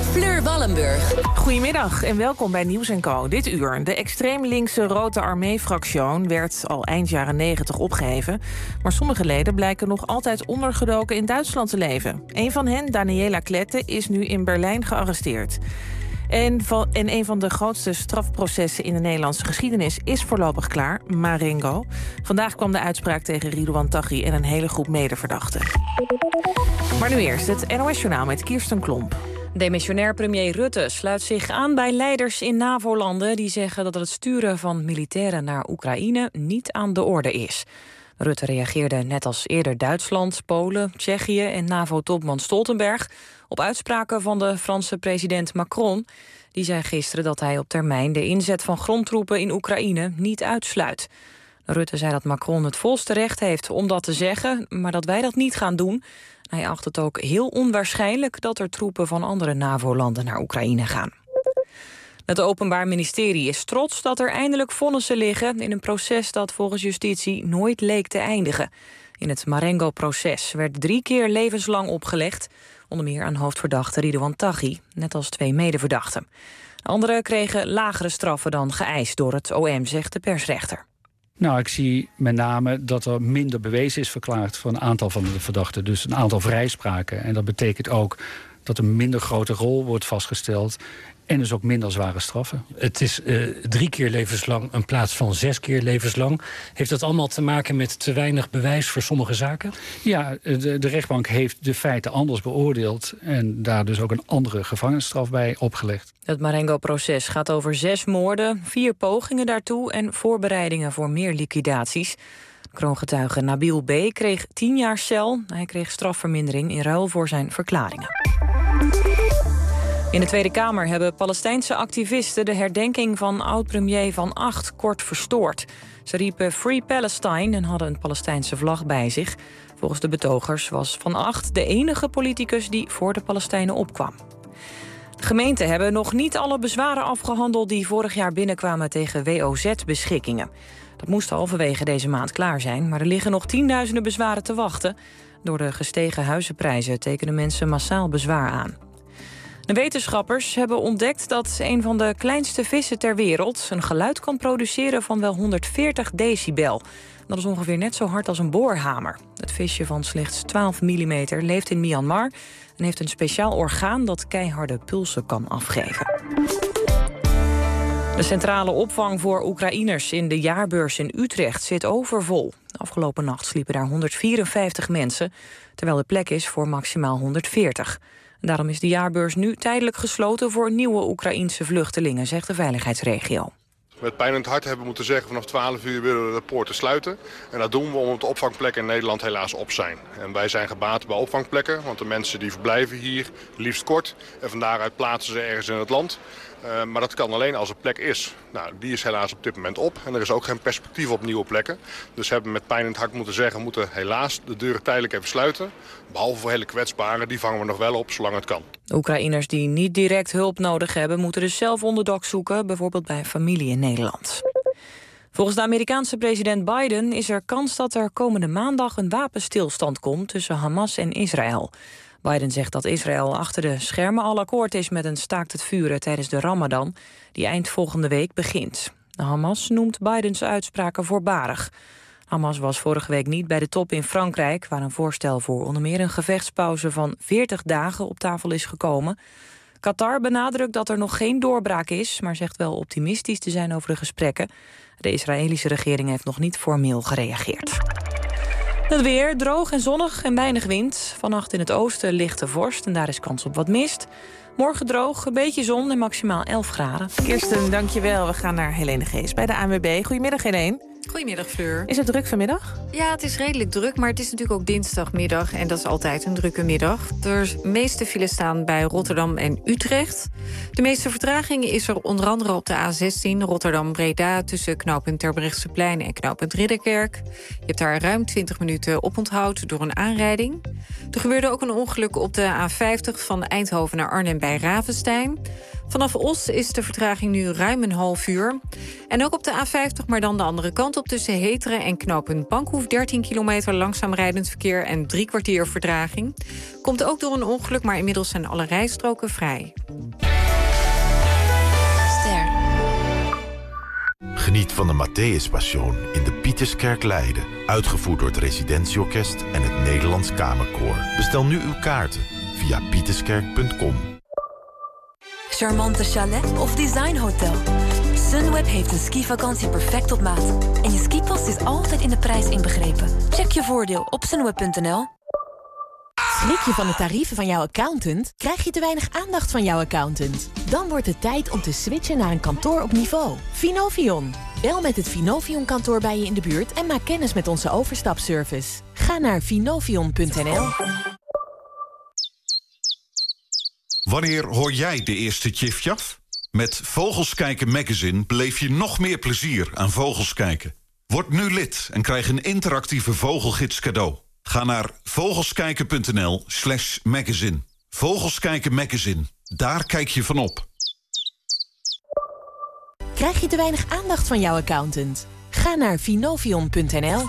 Fleur Wallenburg. Goedemiddag en welkom bij Nieuws & Co. Dit uur. De extreem linkse Rote Armee-fractie werd al eind jaren 90 opgeheven. Maar sommige leden blijken nog altijd ondergedoken in Duitsland te leven. Een van hen, Daniela Klette, is nu in Berlijn gearresteerd. En een van de grootste strafprocessen in de Nederlandse geschiedenis is voorlopig klaar, Marengo. Vandaag kwam de uitspraak tegen Ridouan Taghi en een hele groep medeverdachten. Maar nu eerst het NOS-journaal met Kirsten Klomp. Demissionair premier Rutte sluit zich aan bij leiders in NAVO-landen die zeggen dat het sturen van militairen naar Oekraïne niet aan de orde is. Rutte reageerde net als eerder Duitsland, Polen, Tsjechië en NAVO-topman Stoltenberg op uitspraken van de Franse president Macron. Die zei gisteren dat hij op termijn de inzet van grondtroepen in Oekraïne niet uitsluit. Rutte zei dat Macron het volste recht heeft om dat te zeggen, maar dat wij dat niet gaan doen. Hij acht het ook heel onwaarschijnlijk dat er troepen van andere NAVO-landen naar Oekraïne gaan. Het Openbaar Ministerie is trots dat er eindelijk vonnissen liggen in een proces dat volgens justitie nooit leek te eindigen. In het Marengo-proces werd 3 keer levenslang opgelegd, onder meer aan hoofdverdachte Ridouan Taghi, net als 2 medeverdachten. Anderen kregen lagere straffen dan geëist door het OM, zegt de persrechter. Nou, ik zie met name dat er minder bewezen is verklaard voor een aantal van de verdachten. Dus een aantal vrijspraken. En dat betekent ook dat een minder grote rol wordt vastgesteld. En dus ook minder zware straffen. Het is 3 keer levenslang in plaats van 6 keer levenslang. Heeft dat allemaal te maken met te weinig bewijs voor sommige zaken? Ja, de rechtbank heeft de feiten anders beoordeeld. En daar dus ook een andere gevangenisstraf bij opgelegd. Het Marengo-proces gaat over 6 moorden, 4 pogingen daartoe en voorbereidingen voor meer liquidaties. Kroongetuige Nabil B. kreeg 10 jaar cel. Hij kreeg strafvermindering in ruil voor zijn verklaringen. In de Tweede Kamer hebben Palestijnse activisten de herdenking van oud-premier Van Agt kort verstoord. Ze riepen Free Palestine en hadden een Palestijnse vlag bij zich. Volgens de betogers was Van Agt de enige politicus die voor de Palestijnen opkwam. De gemeenten hebben nog niet alle bezwaren afgehandeld die vorig jaar binnenkwamen tegen WOZ-beschikkingen. Dat moest halverwege deze maand klaar zijn, maar er liggen nog tienduizenden bezwaren te wachten. Door de gestegen huizenprijzen tekenen mensen massaal bezwaar aan. De wetenschappers hebben ontdekt dat een van de kleinste vissen ter wereld een geluid kan produceren van wel 140 decibel. Dat is ongeveer net zo hard als een boorhamer. Het visje van slechts 12 mm leeft in Myanmar en heeft een speciaal orgaan dat keiharde pulsen kan afgeven. De centrale opvang voor Oekraïners in de jaarbeurs in Utrecht zit overvol. Afgelopen nacht sliepen daar 154 mensen, terwijl de plek is voor maximaal 140. Daarom is de jaarbeurs nu tijdelijk gesloten voor nieuwe Oekraïense vluchtelingen, zegt de veiligheidsregio. Met pijn in het hart hebben we moeten zeggen vanaf 12 uur willen we de poorten sluiten. En dat doen we omdat de opvangplekken in Nederland helaas op zijn. En wij zijn gebaat bij opvangplekken, want de mensen die verblijven hier liefst kort. En van daaruit plaatsen ze ergens in het land. Maar dat kan alleen als er plek is. Nou, die is helaas op dit moment op. En er is ook geen perspectief op nieuwe plekken. Dus we hebben met pijn in het hart moeten zeggen, we moeten helaas de deuren tijdelijk even sluiten. Behalve voor hele kwetsbaren, die vangen we nog wel op zolang het kan. Oekraïners die niet direct hulp nodig hebben, moeten dus zelf onderdak zoeken, bijvoorbeeld bij familie in Nederland. Volgens de Amerikaanse president Biden is er kans dat er komende maandag een wapenstilstand komt tussen Hamas en Israël. Biden zegt dat Israël achter de schermen al akkoord is met een staakt het vuren tijdens de Ramadan, die eind volgende week begint. De Hamas noemt Bidens uitspraken voorbarig. Hamas was vorige week niet bij de top in Frankrijk, waar een voorstel voor onder meer een gevechtspauze van 40 dagen op tafel is gekomen. Qatar benadrukt dat er nog geen doorbraak is, maar zegt wel optimistisch te zijn over de gesprekken. De Israëlische regering heeft nog niet formeel gereageerd. Het weer, droog en zonnig en weinig wind. Vannacht in het oosten lichte vorst en daar is kans op wat mist. Morgen droog, een beetje zon en maximaal 11 graden. Kirsten, dankjewel. We gaan naar Helene Gees bij de ANWB. Goedemiddag, Helene. Goedemiddag, Fleur. Is het druk vanmiddag? Ja, het is redelijk druk, maar het is natuurlijk ook dinsdagmiddag en dat is altijd een drukke middag. De meeste files staan bij Rotterdam en Utrecht. De meeste vertraging is er onder andere op de A16 Rotterdam-Breda tussen knooppunt Terbrechtseplein en knooppunt Ridderkerk. Je hebt daar ruim 20 minuten oponthoud door een aanrijding. Er gebeurde ook een ongeluk op de A50 van Eindhoven naar Arnhem bij Ravenstein. Vanaf Os is de vertraging nu ruim een half uur. En ook op de A50, maar dan de andere kant op tussen Heteren en knooppunt Bankhoef 13 kilometer langzaam rijdend verkeer en 3 kwartier vertraging. Komt ook door een ongeluk, maar inmiddels zijn alle rijstroken vrij. Geniet van de Matthäus Passion in de Pieterskerk Leiden. Uitgevoerd door het Residentieorkest en het Nederlands Kamerkoor. Bestel nu uw kaarten via pieterskerk.com. Charmante chalet of designhotel. Sunweb heeft een skivakantie perfect op maat. En je skipas is altijd in de prijs inbegrepen. Check je voordeel op sunweb.nl. Schrik je van de tarieven van jouw accountant? Krijg je te weinig aandacht van jouw accountant? Dan wordt het tijd om te switchen naar een kantoor op niveau. Finovion. Bel met het Finovion-kantoor bij je in de buurt en maak kennis met onze overstapservice. Ga naar finovion.nl. Wanneer hoor jij de eerste Tjifjaf? Met Vogels Kijken magazine beleef je nog meer plezier aan vogels kijken. Word nu lid en krijg een interactieve vogelgids cadeau. Ga naar vogelskijken.nl/magazine. Vogels Kijken magazine. Daar kijk je van op. Krijg je te weinig aandacht van jouw accountant? Ga naar finovion.nl.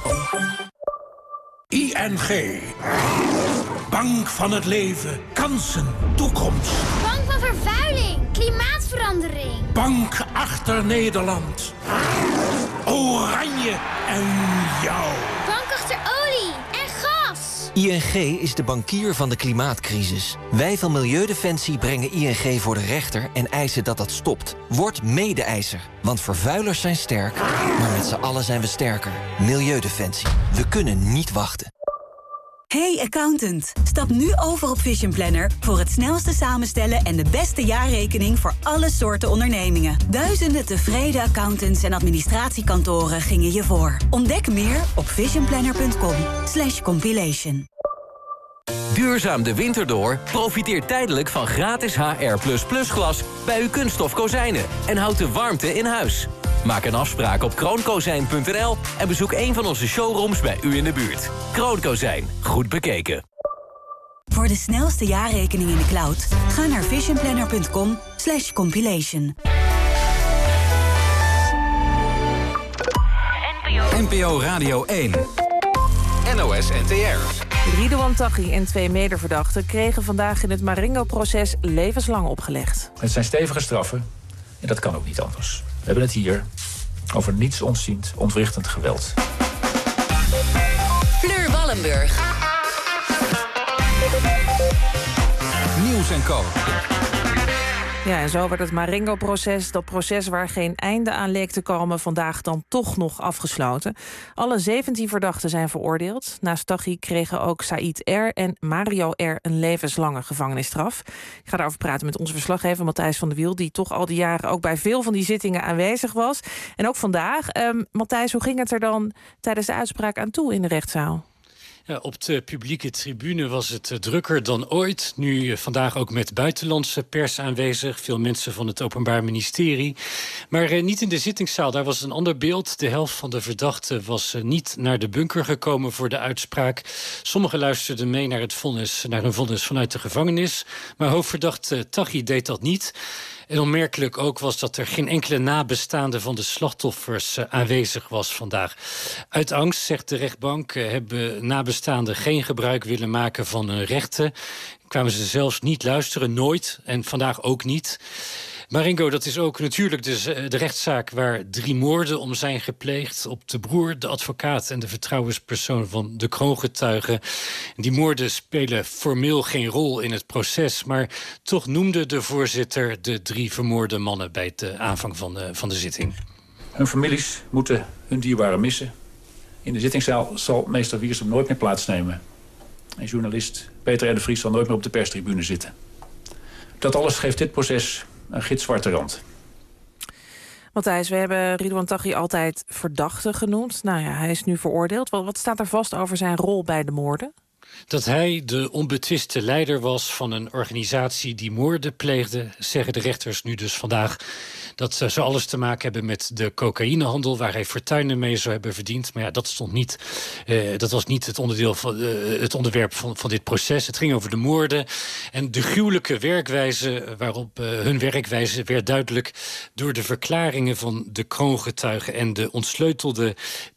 ING. Bank van het leven. Kansen. Toekomst. Bank van vervuiling. Klimaatverandering. Bank achter Nederland. Oranje en jou. Bank achter olie en gas. ING is de bankier van de klimaatcrisis. Wij van Milieudefensie brengen ING voor de rechter en eisen dat dat stopt. Word mede-eiser, want vervuilers zijn sterk, maar met z'n allen zijn we sterker. Milieudefensie. We kunnen niet wachten. Hey accountant, stap nu over op Vision Planner voor het snelste samenstellen en de beste jaarrekening voor alle soorten ondernemingen. Duizenden tevreden accountants en administratiekantoren gingen je voor. Ontdek meer op visionplanner.com/compilation. Duurzaam de winter door? Profiteer tijdelijk van gratis HR++ glas bij uw kunststof kozijnen en houd de warmte in huis. Maak een afspraak op kroonkozijn.nl en bezoek een van onze showrooms bij u in de buurt. Kroonkozijn, goed bekeken. Voor de snelste jaarrekening in de cloud, ga naar visionplanner.com/compilation. NPO Radio 1. NOS NTR. Ridouan Taghi en 2 mederverdachten kregen vandaag in het Marengo-proces levenslang opgelegd. Het zijn stevige straffen en dat kan ook niet anders. We hebben het hier over niets ontziend, ontwrichtend geweld. Fleur Wallenburg. Nieuws en Co. Ja, en zo werd het Marengo-proces, dat proces waar geen einde aan leek te komen, vandaag dan toch nog afgesloten. Alle 17 verdachten zijn veroordeeld. Naast Taghi kregen ook Said R. en Mario R. een levenslange gevangenisstraf. Ik ga daarover praten met onze verslaggever Matthijs van der Wiel, die toch al die jaren ook bij veel van die zittingen aanwezig was. En ook vandaag. Matthijs, hoe ging het er dan tijdens de uitspraak aan toe in de rechtszaal? Ja, op de publieke tribune was het drukker dan ooit. Nu vandaag ook met buitenlandse pers aanwezig. Veel mensen van het Openbaar Ministerie. Maar niet in de zittingszaal. Daar was een ander beeld. De helft van de verdachten was niet naar de bunker gekomen voor de uitspraak. Sommigen luisterden mee naar hun vonnis vanuit de gevangenis. Maar hoofdverdachte Taghi deed dat niet. En onmerkelijk ook was dat er geen enkele nabestaande van de slachtoffers aanwezig was vandaag. Uit angst, zegt de rechtbank, hebben nabestaanden geen gebruik willen maken van hun rechten. Kwamen ze zelfs niet luisteren, nooit. En vandaag ook niet. Marengo, dat is ook natuurlijk de rechtszaak waar 3 moorden om zijn gepleegd. Op de broer, de advocaat en de vertrouwenspersoon van de kroongetuigen. Die moorden spelen formeel geen rol in het proces. Maar toch noemde de voorzitter de 3 vermoorde mannen bij de aanvang van de zitting. Hun families moeten hun dierbaren missen. In de zittingszaal zal meester Wiersum nooit meer plaatsnemen. En journalist Peter R. de Vries zal nooit meer op de perstribune zitten. Dat alles geeft dit proces een gitzwarte rand. Matthijs, we hebben Ridouan Taghi altijd verdachte genoemd. Nou ja, hij is nu veroordeeld. Wat staat er vast over zijn rol bij de moorden? Dat hij de onbetwiste leider was van een organisatie die moorden pleegde, zeggen de rechters nu dus vandaag. Dat zou alles te maken hebben met de cocaïnehandel, waar hij fortuinen mee zou hebben verdiend. Maar ja, dat was niet het onderdeel van het onderwerp van dit proces. Het ging over de moorden en de gruwelijke werkwijze waarop hun werkwijze werd duidelijk door de verklaringen van de kroongetuigen en de ontsleutelde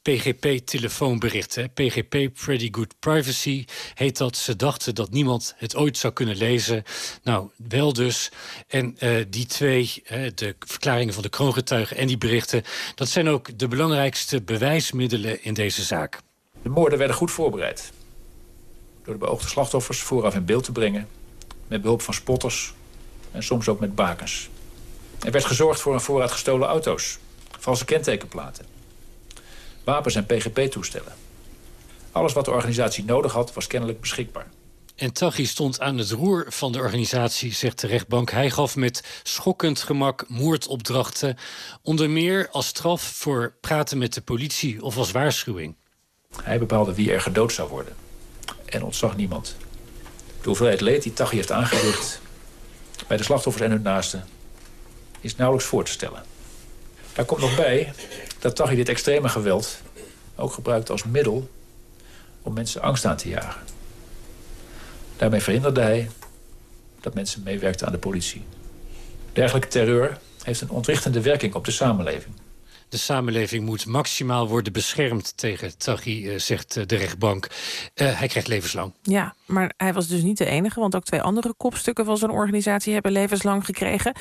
PGP-telefoonberichten. PGP, Pretty Good Privacy, heet dat. Ze dachten dat niemand het ooit zou kunnen lezen. Nou, wel dus. En die twee, de verklaringen van de kroongetuigen en die berichten, dat zijn ook de belangrijkste bewijsmiddelen in deze zaak. De moorden werden goed voorbereid. Door de beoogde slachtoffers vooraf in beeld te brengen, met behulp van spotters en soms ook met bakens. Er werd gezorgd voor een voorraad gestolen auto's, valse kentekenplaten, wapens en PGP-toestellen. Alles wat de organisatie nodig had, was kennelijk beschikbaar. En Taghi stond aan het roer van de organisatie, zegt de rechtbank. Hij gaf met schokkend gemak moordopdrachten, onder meer als straf voor praten met de politie of als waarschuwing. Hij bepaalde wie er gedood zou worden en ontzag niemand. De hoeveelheid leed die Taghi heeft aangericht bij de slachtoffers en hun naasten is nauwelijks voor te stellen. Daar komt nog bij dat Taghi dit extreme geweld ook gebruikt als middel om mensen angst aan te jagen. Daarmee verhinderde hij dat mensen meewerkten aan de politie. Dergelijke terreur heeft een ontwrichtende werking op de samenleving. De samenleving moet maximaal worden beschermd tegen Taghi, zegt de rechtbank. Hij krijgt levenslang. Ja, maar hij was dus niet de enige, want ook 2 andere kopstukken van zijn organisatie hebben levenslang gekregen.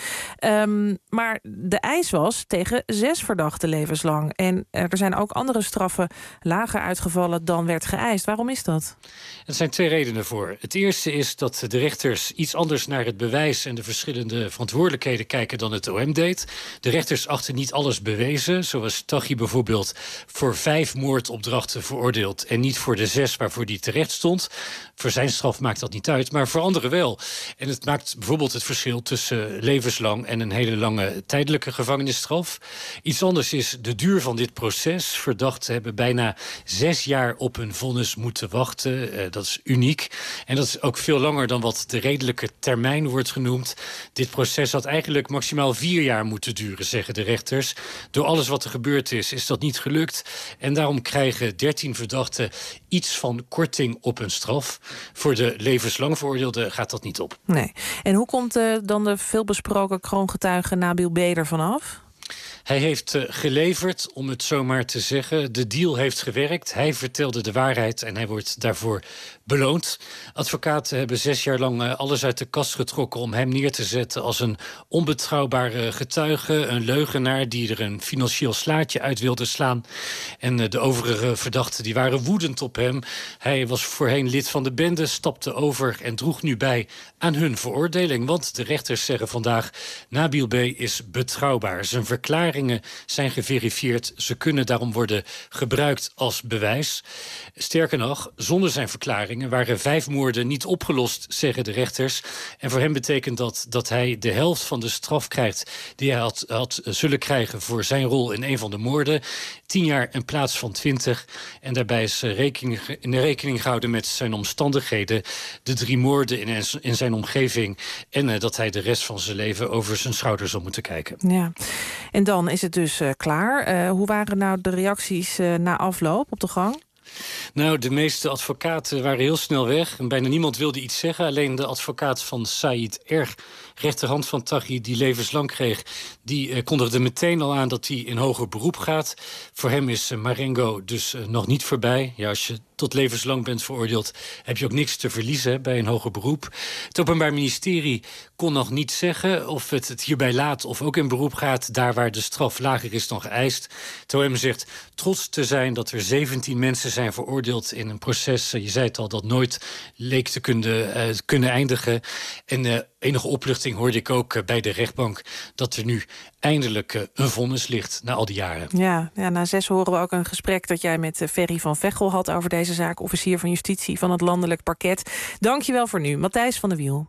Maar de eis was tegen 6 verdachten levenslang. En er zijn ook andere straffen lager uitgevallen dan werd geëist. Waarom is dat? Er zijn 2 redenen voor. Het eerste is dat de rechters iets anders naar het bewijs en de verschillende verantwoordelijkheden kijken dan het OM deed. De rechters achten niet alles bewezen. Zoals Taghi bijvoorbeeld voor 5 moordopdrachten veroordeeld en niet voor de 6 waarvoor hij terecht stond. Voor zijn straf maakt dat niet uit, maar voor anderen wel. En het maakt bijvoorbeeld het verschil tussen levenslang en een hele lange tijdelijke gevangenisstraf. Iets anders is de duur van dit proces. Verdachten hebben bijna 6 jaar op hun vonnis moeten wachten. Dat is uniek. En dat is ook veel langer dan wat de redelijke termijn wordt genoemd. Dit proces had eigenlijk maximaal 4 jaar moeten duren, zeggen de rechters. Door alles wat er gebeurd is dat niet gelukt. En daarom krijgen 13 verdachten iets van korting op hun straf. Voor de levenslang veroordeelden gaat dat niet op. Nee. En hoe komt dan de veelbesproken kroongetuige Nabil B. ervan af? Hij heeft geleverd, om het zo maar te zeggen. De deal heeft gewerkt. Hij vertelde de waarheid en hij wordt daarvoor beloond. Advocaten hebben 6 jaar lang alles uit de kast getrokken om hem neer te zetten als een onbetrouwbare getuige, een leugenaar die er een financieel slaatje uit wilde slaan. En de overige verdachten die waren woedend op hem. Hij was voorheen lid van de bende, stapte over en droeg nu bij aan hun veroordeling. Want de rechters zeggen vandaag, Nabil B. is betrouwbaar. Zijn verklaringen zijn geverifieerd. Ze kunnen daarom worden gebruikt als bewijs. Sterker nog, zonder zijn verklaringen waren 5 moorden niet opgelost, zeggen de rechters. En voor hem betekent dat hij de helft van de straf krijgt die hij had zullen krijgen voor zijn rol in een van de moorden. 10 jaar in plaats van 20. En daarbij is rekening gehouden met zijn omstandigheden, de 3 moorden in zijn omgeving en dat hij de rest van zijn leven over zijn schouders zal moeten kijken. Ja. En dan is het dus klaar. Hoe waren nou de reacties na afloop op de gang? Nou, de meeste advocaten waren heel snel weg. En bijna niemand wilde iets zeggen. Alleen de advocaat van Said Erg, rechterhand van Taghi, die levenslang kreeg, die kondigde meteen al aan dat hij in hoger beroep gaat. Voor hem is Marengo dus nog niet voorbij. Ja, als je tot levenslang bent veroordeeld, heb je ook niks te verliezen bij een hoger beroep. Het Openbaar Ministerie kon nog niet zeggen of het hierbij laat of ook in beroep gaat, daar waar de straf lager is dan geëist. Het OM zegt trots te zijn dat er 17 mensen zijn veroordeeld in een proces, je zei het al, dat nooit leek te kunnen eindigen. En enige opluchting hoorde ik ook bij de rechtbank dat er nu eindelijk een vonnis ligt na al die jaren. Ja, na 6 horen we ook een gesprek dat jij met Ferry van Veghel had over deze zaak, officier van justitie van het landelijk parket. Dank je wel voor nu, Matthijs van der Wiel.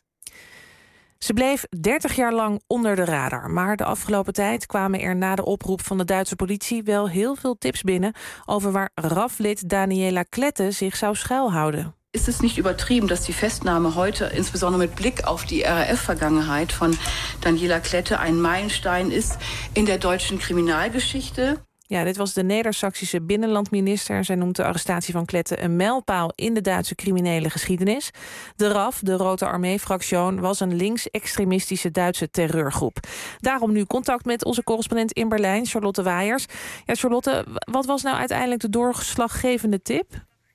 Ze bleef 30 jaar lang onder de radar, maar de afgelopen tijd kwamen er na de oproep van de Duitse politie wel heel veel tips binnen over waar RAF-lid Daniela Klette zich zou schuilhouden. Ist es nicht übertrieben, dass die Festnahme heute, insbesondere mit Blick auf die RAF-Vergangenheit von Daniela Klette, ein Meilenstein ist in der deutschen Kriminalgeschichte? Ja, dit was de Neder-Saksische binnenlandminister. Zij noemt de arrestatie van Klette een mijlpaal in de Duitse criminele geschiedenis. De RAF, de Rote Armee-fractie, was een links-extremistische Duitse terreurgroep. Daarom nu contact met onze correspondent in Berlijn, Charlotte Waiers. Ja, Charlotte, wat was nou uiteindelijk de doorslaggevende tip?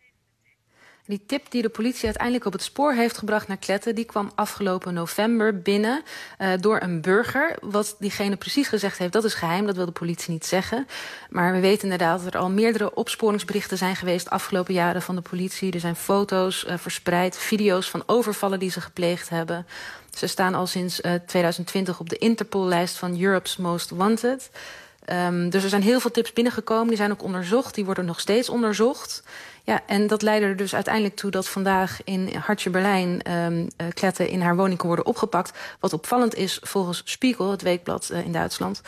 Die tip die de politie uiteindelijk op het spoor heeft gebracht naar Klette, die kwam afgelopen november binnen door een burger. Wat diegene precies gezegd heeft, dat is geheim, dat wil de politie niet zeggen. Maar we weten inderdaad dat er al meerdere opsporingsberichten zijn geweest de afgelopen jaren van de politie. Er zijn foto's verspreid, video's van overvallen die ze gepleegd hebben. Ze staan al sinds 2020 op de Interpol-lijst van Europe's Most Wanted. Dus er zijn heel veel tips binnengekomen, die zijn ook onderzocht, die worden nog steeds onderzocht. Ja, en dat leidde er dus uiteindelijk toe dat vandaag in hartje Berlijn Klette in haar woning kon worden opgepakt. Wat opvallend is volgens Spiegel, het weekblad in Duitsland,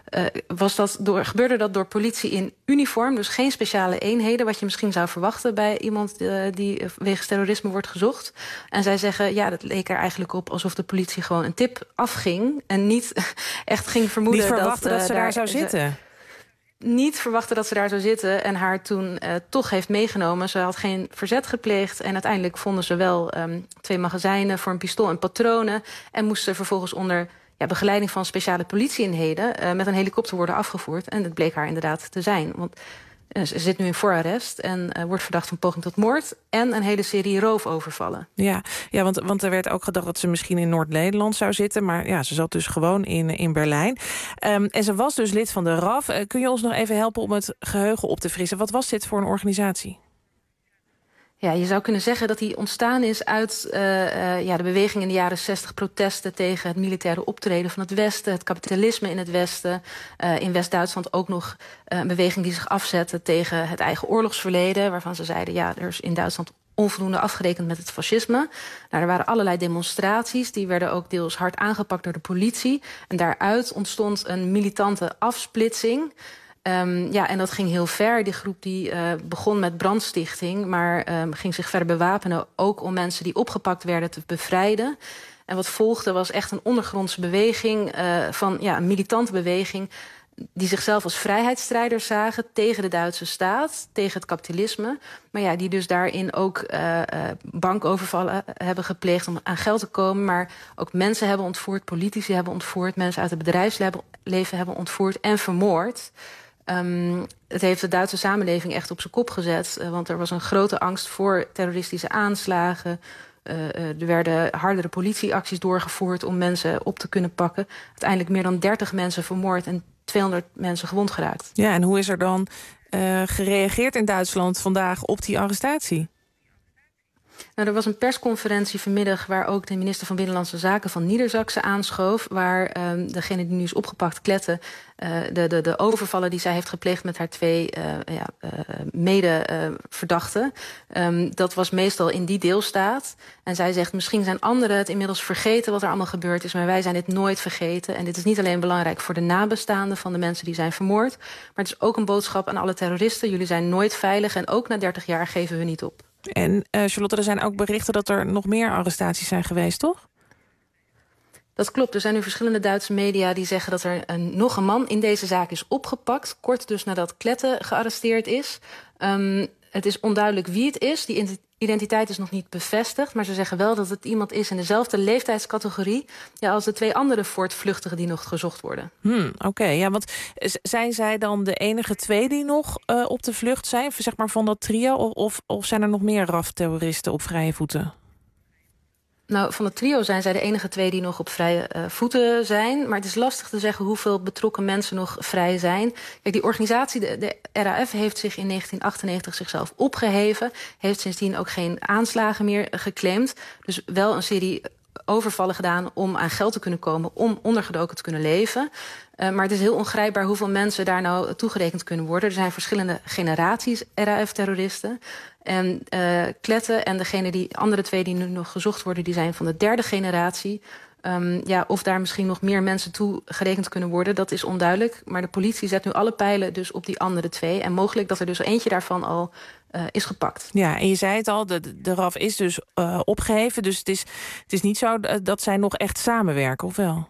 gebeurde dat door politie in uniform, dus geen speciale eenheden, wat je misschien zou verwachten bij iemand die wegens terrorisme wordt gezocht. En zij zeggen, ja, dat leek er eigenlijk op alsof de politie gewoon een tip afging en niet echt ging vermoeden niet verwachten dat ze daar zou zitten. Niet verwachten dat ze daar zou zitten en haar toen toch heeft meegenomen. Ze had geen verzet gepleegd en uiteindelijk vonden ze wel 2 magazijnen voor een pistool en patronen en moesten vervolgens onder begeleiding van speciale politieeenheden met een helikopter worden afgevoerd. En dat bleek haar inderdaad te zijn. Want ze zit nu in voorarrest en wordt verdacht van poging tot moord en een hele serie roofovervallen. Ja, want er werd ook gedacht dat ze misschien in Noord-Nederland zou zitten. Maar ja, ze zat dus gewoon in Berlijn. En ze was dus lid van de RAF. Kun je ons nog even helpen om het geheugen op te frissen? Wat was dit voor een organisatie? Ja, je zou kunnen zeggen dat die ontstaan is uit de beweging in de jaren 60... protesten tegen het militaire optreden van het Westen, het kapitalisme in het Westen. In West-Duitsland ook nog een beweging die zich afzette tegen het eigen oorlogsverleden, waarvan ze zeiden, ja, er is in Duitsland onvoldoende afgerekend met het fascisme. Nou, er waren allerlei demonstraties, die werden ook deels hard aangepakt door de politie. En daaruit ontstond een militante afsplitsing. En dat ging heel ver. Die groep die begon met brandstichting, maar ging zich verder bewapenen, ook om mensen die opgepakt werden te bevrijden. En wat volgde was echt een ondergrondse beweging, een militante beweging, die zichzelf als vrijheidsstrijders zagen tegen de Duitse staat, tegen het kapitalisme. Maar ja, die dus daarin ook bankovervallen hebben gepleegd om aan geld te komen, maar ook mensen hebben ontvoerd, politici hebben ontvoerd, mensen uit het bedrijfsleven hebben ontvoerd en vermoord. Het heeft de Duitse samenleving echt op zijn kop gezet, want er was een grote angst voor terroristische aanslagen. Er werden hardere politieacties doorgevoerd om mensen op te kunnen pakken. Uiteindelijk meer dan 30 mensen vermoord en 200 mensen gewond geraakt. Ja, en hoe is er dan gereageerd in Duitsland vandaag op die arrestatie? Nou, er was een persconferentie vanmiddag waar ook de minister van Binnenlandse Zaken van Niedersachsen aanschoof, waar degene die nu is opgepakt, Klette, de overvallen die zij heeft gepleegd met haar 2 mede-verdachten, dat was meestal in die deelstaat. En zij zegt, misschien zijn anderen het inmiddels vergeten wat er allemaal gebeurd is, maar wij zijn dit nooit vergeten. En dit is niet alleen belangrijk voor de nabestaanden van de mensen die zijn vermoord, maar het is ook een boodschap aan alle terroristen. Jullie zijn nooit veilig en ook na 30 jaar geven we niet op. En Charlotte, er zijn ook berichten dat er nog meer arrestaties zijn geweest, toch? Dat klopt. Er zijn nu verschillende Duitse media die zeggen dat er nog een man in deze zaak is opgepakt. Kort dus nadat Klette gearresteerd is. Het is onduidelijk wie het is. Die identiteit is nog niet bevestigd. Maar ze zeggen wel dat het iemand is in dezelfde leeftijdscategorie als de 2 andere voortvluchtigen die nog gezocht worden. Oké, ja, want zijn zij dan de enige 2 die nog op de vlucht zijn? Zeg maar van dat trio? Of zijn er nog meer RAF-terroristen op vrije voeten? Nou, van het trio zijn zij de enige 2 die nog op vrije voeten zijn. Maar het is lastig te zeggen hoeveel betrokken mensen nog vrij zijn. Kijk, die organisatie, de RAF, heeft zich in 1998 zichzelf opgeheven. Heeft sindsdien ook geen aanslagen meer geclaimd. Dus wel een serie overvallen gedaan om aan geld te kunnen komen, om ondergedoken te kunnen leven. Maar het is heel ongrijpbaar hoeveel mensen daar nou toegerekend kunnen worden. Er zijn verschillende generaties RAF-terroristen. En Klette en die andere 2 die nu nog gezocht worden, die zijn van de 3e generatie. Of daar misschien nog meer mensen toe gerekend kunnen worden, dat is onduidelijk. Maar de politie zet nu alle pijlen dus op die andere 2. En mogelijk dat er dus eentje daarvan al is gepakt. Ja, en je zei het al, de RAF is dus opgeheven. Dus het is niet zo dat zij nog echt samenwerken, of wel?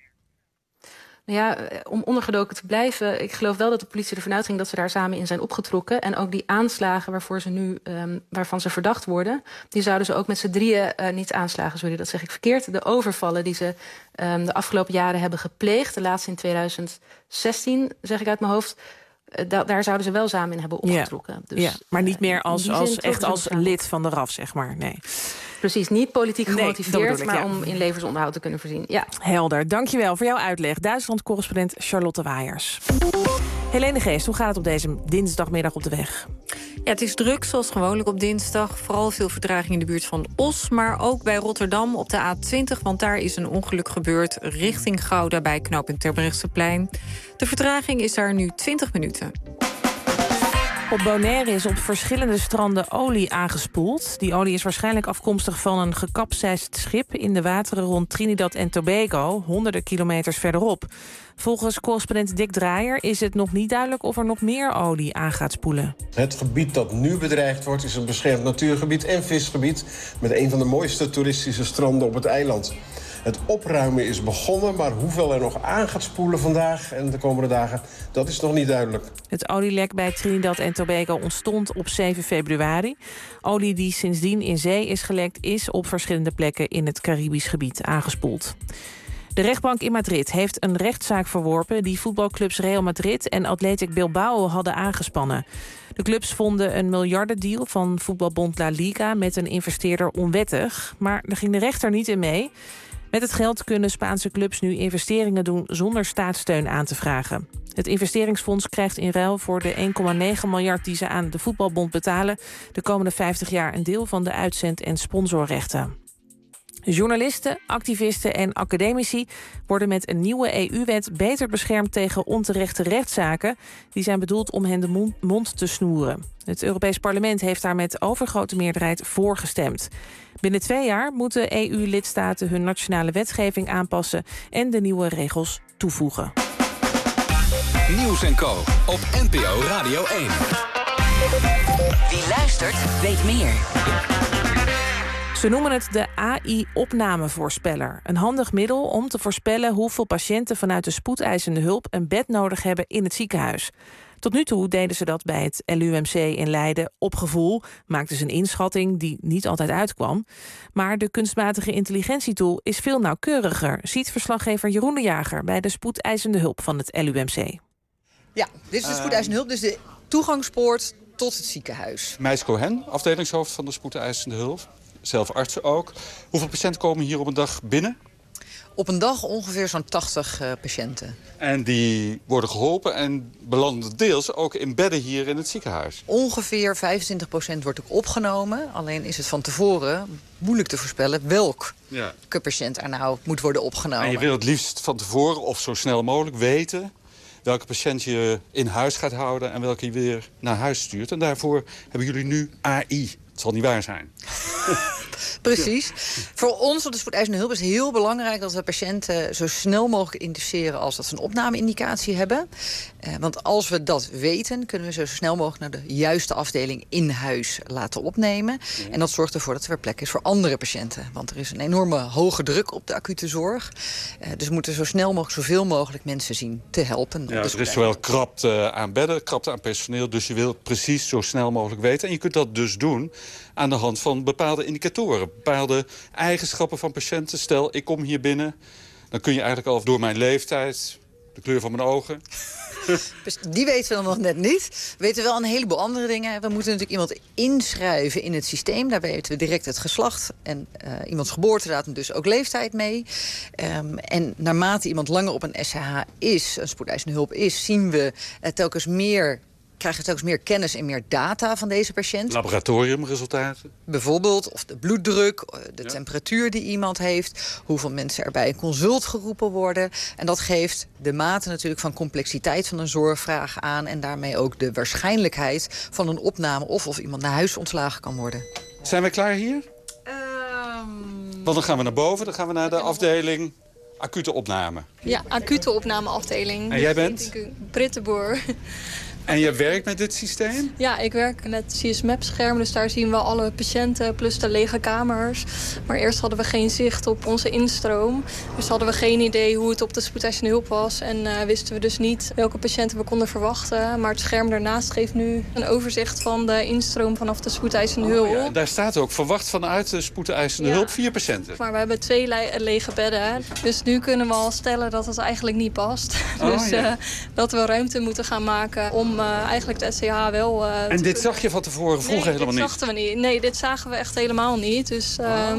Nou ja, om ondergedoken te blijven, ik geloof wel dat de politie ervan uitging dat ze daar samen in zijn opgetrokken. En ook die aanslagen waarvan ze verdacht worden, die zouden ze ook met z'n drieën, niet aanslagen, sorry, dat zeg ik verkeerd. De overvallen die ze de afgelopen jaren hebben gepleegd, de laatste in 2016, zeg ik uit mijn hoofd. Daar zouden ze wel samen in hebben opgetrokken. Ja, Dus, ja, maar niet meer als lid van de RAF, zeg maar. Nee. Precies, niet politiek gemotiveerd, maar ja. om in levensonderhoud te kunnen voorzien. Ja. Helder, dankjewel voor jouw uitleg. Duitsland-correspondent Charlotte Waaiers. Helene Geest, hoe gaat het op deze dinsdagmiddag op de weg? Ja, het is druk, zoals gewoonlijk op dinsdag. Vooral veel vertraging in de buurt van Os, maar ook bij Rotterdam op de A20... want daar is een ongeluk gebeurd richting Gouda bij knooppunt Terbrechtseplein. De vertraging is daar nu 20 minuten. Op Bonaire is op verschillende stranden olie aangespoeld. Die olie is waarschijnlijk afkomstig van een gekapseisd schip in de wateren rond Trinidad en Tobago, honderden kilometers verderop. Volgens correspondent Dick Draaier is het nog niet duidelijk of er nog meer olie aan gaat spoelen. Het gebied dat nu bedreigd wordt is een beschermd natuurgebied en visgebied met een van de mooiste toeristische stranden op het eiland. Het opruimen is begonnen, maar hoeveel er nog aan gaat spoelen vandaag en de komende dagen, dat is nog niet duidelijk. Het olielek bij Trinidad en Tobago ontstond op 7 februari. Olie die sindsdien in zee is gelekt, is op verschillende plekken in het Caribisch gebied aangespoeld. De rechtbank in Madrid heeft een rechtszaak verworpen die voetbalclubs Real Madrid en Athletic Bilbao hadden aangespannen. De clubs vonden een miljardendeal van voetbalbond La Liga met een investeerder onwettig, maar daar ging de rechter niet in mee. Met het geld kunnen Spaanse clubs nu investeringen doen zonder staatssteun aan te vragen. Het investeringsfonds krijgt in ruil voor de 1,9 miljard die ze aan de voetbalbond betalen de komende 50 jaar een deel van de uitzend- en sponsorrechten. Journalisten, activisten en academici worden met een nieuwe EU-wet beter beschermd tegen onterechte rechtszaken. Die zijn bedoeld om hen de mond te snoeren. Het Europees Parlement heeft daar met overgrote meerderheid voor gestemd. Binnen 2 jaar moeten EU-lidstaten hun nationale wetgeving aanpassen en de nieuwe regels toevoegen. Nieuws & Co. op NPO Radio 1. Wie luistert, weet meer. Ze noemen het de AI-opnamevoorspeller. Een handig middel om te voorspellen hoeveel patiënten vanuit de spoedeisende hulp een bed nodig hebben in het ziekenhuis. Tot nu toe deden ze dat bij het LUMC in Leiden op gevoel, maakten ze een inschatting die niet altijd uitkwam. Maar de kunstmatige intelligentietool is veel nauwkeuriger, ziet verslaggever Jeroen de Jager bij de spoedeisende hulp van het LUMC. Ja, dit is de spoedeisende hulp, dus de toegangspoort tot het ziekenhuis. Meis Cohen, afdelingshoofd van de spoedeisende hulp. Zelf artsen ook. Hoeveel patiënten komen hier op een dag binnen? Op een dag ongeveer zo'n 80 patiënten. En die worden geholpen en belanden deels ook in bedden hier in het ziekenhuis. Ongeveer 25% wordt ook opgenomen. Alleen is het van tevoren moeilijk te voorspellen welke patiënt er nou moet worden opgenomen. En je wil het liefst van tevoren of zo snel mogelijk weten welke patiënt je in huis gaat houden en welke je weer naar huis stuurt. En daarvoor hebben jullie nu AI. Het zal niet waar zijn. Precies. Voor ons op de spoedeisende hulp is het heel belangrijk dat we patiënten zo snel mogelijk indiceren als dat ze een opname-indicatie hebben. Want als we dat weten, kunnen we zo snel mogelijk naar de juiste afdeling in huis laten opnemen. En dat zorgt ervoor dat er weer plek is voor andere patiënten. Want er is een enorme hoge druk op de acute zorg. Dus we moeten zo snel mogelijk zoveel mogelijk mensen zien te helpen. Ja, er is zowel krapte aan bedden, krapte aan personeel. Dus je wilt precies zo snel mogelijk weten. En je kunt dat dus doen aan de hand van bepaalde indicatoren. Bepaalde eigenschappen van patiënten. Stel, ik kom hier binnen. Dan kun je eigenlijk al door mijn leeftijd, de kleur van mijn ogen. Die weten we dan nog net niet. We weten wel een heleboel andere dingen. We moeten natuurlijk iemand inschrijven in het systeem. Daar weten we direct het geslacht en iemands geboortedatum, dus ook leeftijd mee. En naarmate iemand langer op een SCH is, een spoedeisende hulp is, zien we krijgen we telkens meer kennis en meer data van deze patiënt. Laboratoriumresultaten. Bijvoorbeeld, of de bloeddruk, de temperatuur die iemand heeft, hoeveel mensen er bij een consult geroepen worden. En dat geeft de mate natuurlijk van complexiteit van een zorgvraag aan en daarmee ook de waarschijnlijkheid van een opname of iemand naar huis ontslagen kan worden. Zijn we klaar hier? Want dan gaan we naar boven, dan gaan we naar de afdeling acute opname. Ja, acute opnameafdeling. En jij bent? Britt de Boer. En je werkt met dit systeem? Ja, ik werk met CS-map-scherm, dus daar zien we alle patiënten plus de lege kamers. Maar eerst hadden we geen zicht op onze instroom. Dus hadden we geen idee hoe het op de spoedeisende hulp was. En wisten we dus niet welke patiënten we konden verwachten. Maar het scherm daarnaast geeft nu een overzicht van de instroom vanaf de spoedeisende hulp. Ja, daar staat ook verwacht vanuit de spoedeisende hulp 4 patiënten. Maar we hebben 2 lege bedden. Dus nu kunnen we al stellen dat het eigenlijk niet past. Dus dat we ruimte moeten gaan maken om eigenlijk de SCH wel... En dit zag je van tevoren vroeger helemaal niet? Nee, dit zagen we niet. Nee, dit zagen we echt helemaal niet. Dus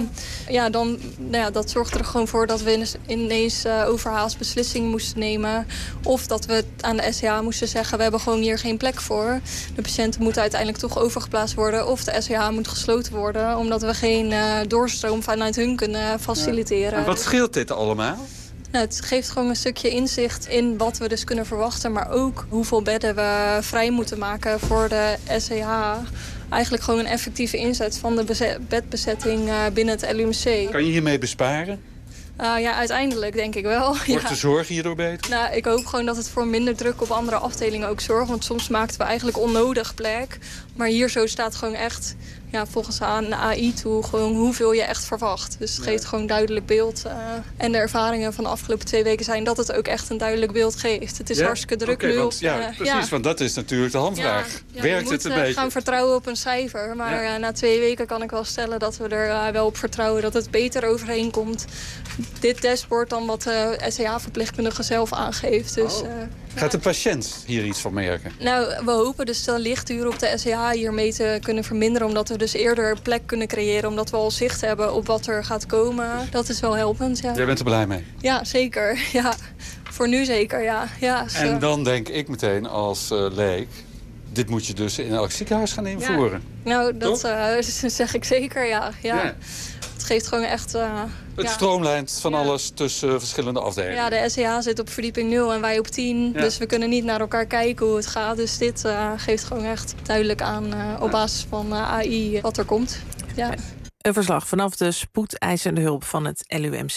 dat zorgde er gewoon voor dat we ineens overhaast beslissingen moesten nemen. Of dat we aan de SCH moesten zeggen, we hebben gewoon hier geen plek voor. De patiënten moeten uiteindelijk toch overgeplaatst worden. Of de SCH moet gesloten worden, omdat we geen doorstroom vanuit hun kunnen faciliteren. En wat scheelt dit allemaal? Nou, het geeft gewoon een stukje inzicht in wat we dus kunnen verwachten, maar ook hoeveel bedden we vrij moeten maken voor de SCH. Eigenlijk gewoon een effectieve inzet van de bedbezetting binnen het LUMC. Kan je hiermee besparen? Ja, uiteindelijk denk ik wel. Wordt de zorg hierdoor beter? Nou, ik hoop gewoon dat het voor minder druk op andere afdelingen ook zorgt. Want soms maakten we eigenlijk onnodig plek. Maar hier zo staat gewoon echt, volgens aan de AI toe, gewoon hoeveel je echt verwacht. Dus het geeft gewoon duidelijk beeld. En de ervaringen van de afgelopen 2 weken zijn dat het ook echt een duidelijk beeld geeft. Het is hartstikke druk nu. Want dat is natuurlijk de hamvraag. Werkt het een beetje? We gaan vertrouwen op een cijfer. Maar na 2 weken kan ik wel stellen dat we er wel op vertrouwen dat het beter overheen komt. Dit dashboard dan wat de SCH-verpleegkundige zelf aangeeft. Dus, Gaat de patiënt hier iets van merken? Nou, we hopen dus de lichturen op de SCH hiermee te kunnen verminderen. Omdat we dus eerder plek kunnen creëren. Omdat we al zicht hebben op wat er gaat komen. Dat is wel helpend, ja. Jij bent er blij mee? Ja, zeker. Ja. Voor nu zeker, ja. En dan denk ik meteen als leek, dit moet je dus in elk ziekenhuis gaan invoeren. Ja. Nou, dat zeg ik zeker, ja. Het geeft gewoon echt... Het stroomlijnt van alles tussen verschillende afdelingen. Ja, de SCH zit op verdieping 0 en wij op 10. Ja. Dus we kunnen niet naar elkaar kijken hoe het gaat. Dus dit geeft gewoon echt duidelijk aan op basis van AI wat er komt. Ja. Een verslag vanaf de spoedeisende hulp van het LUMC.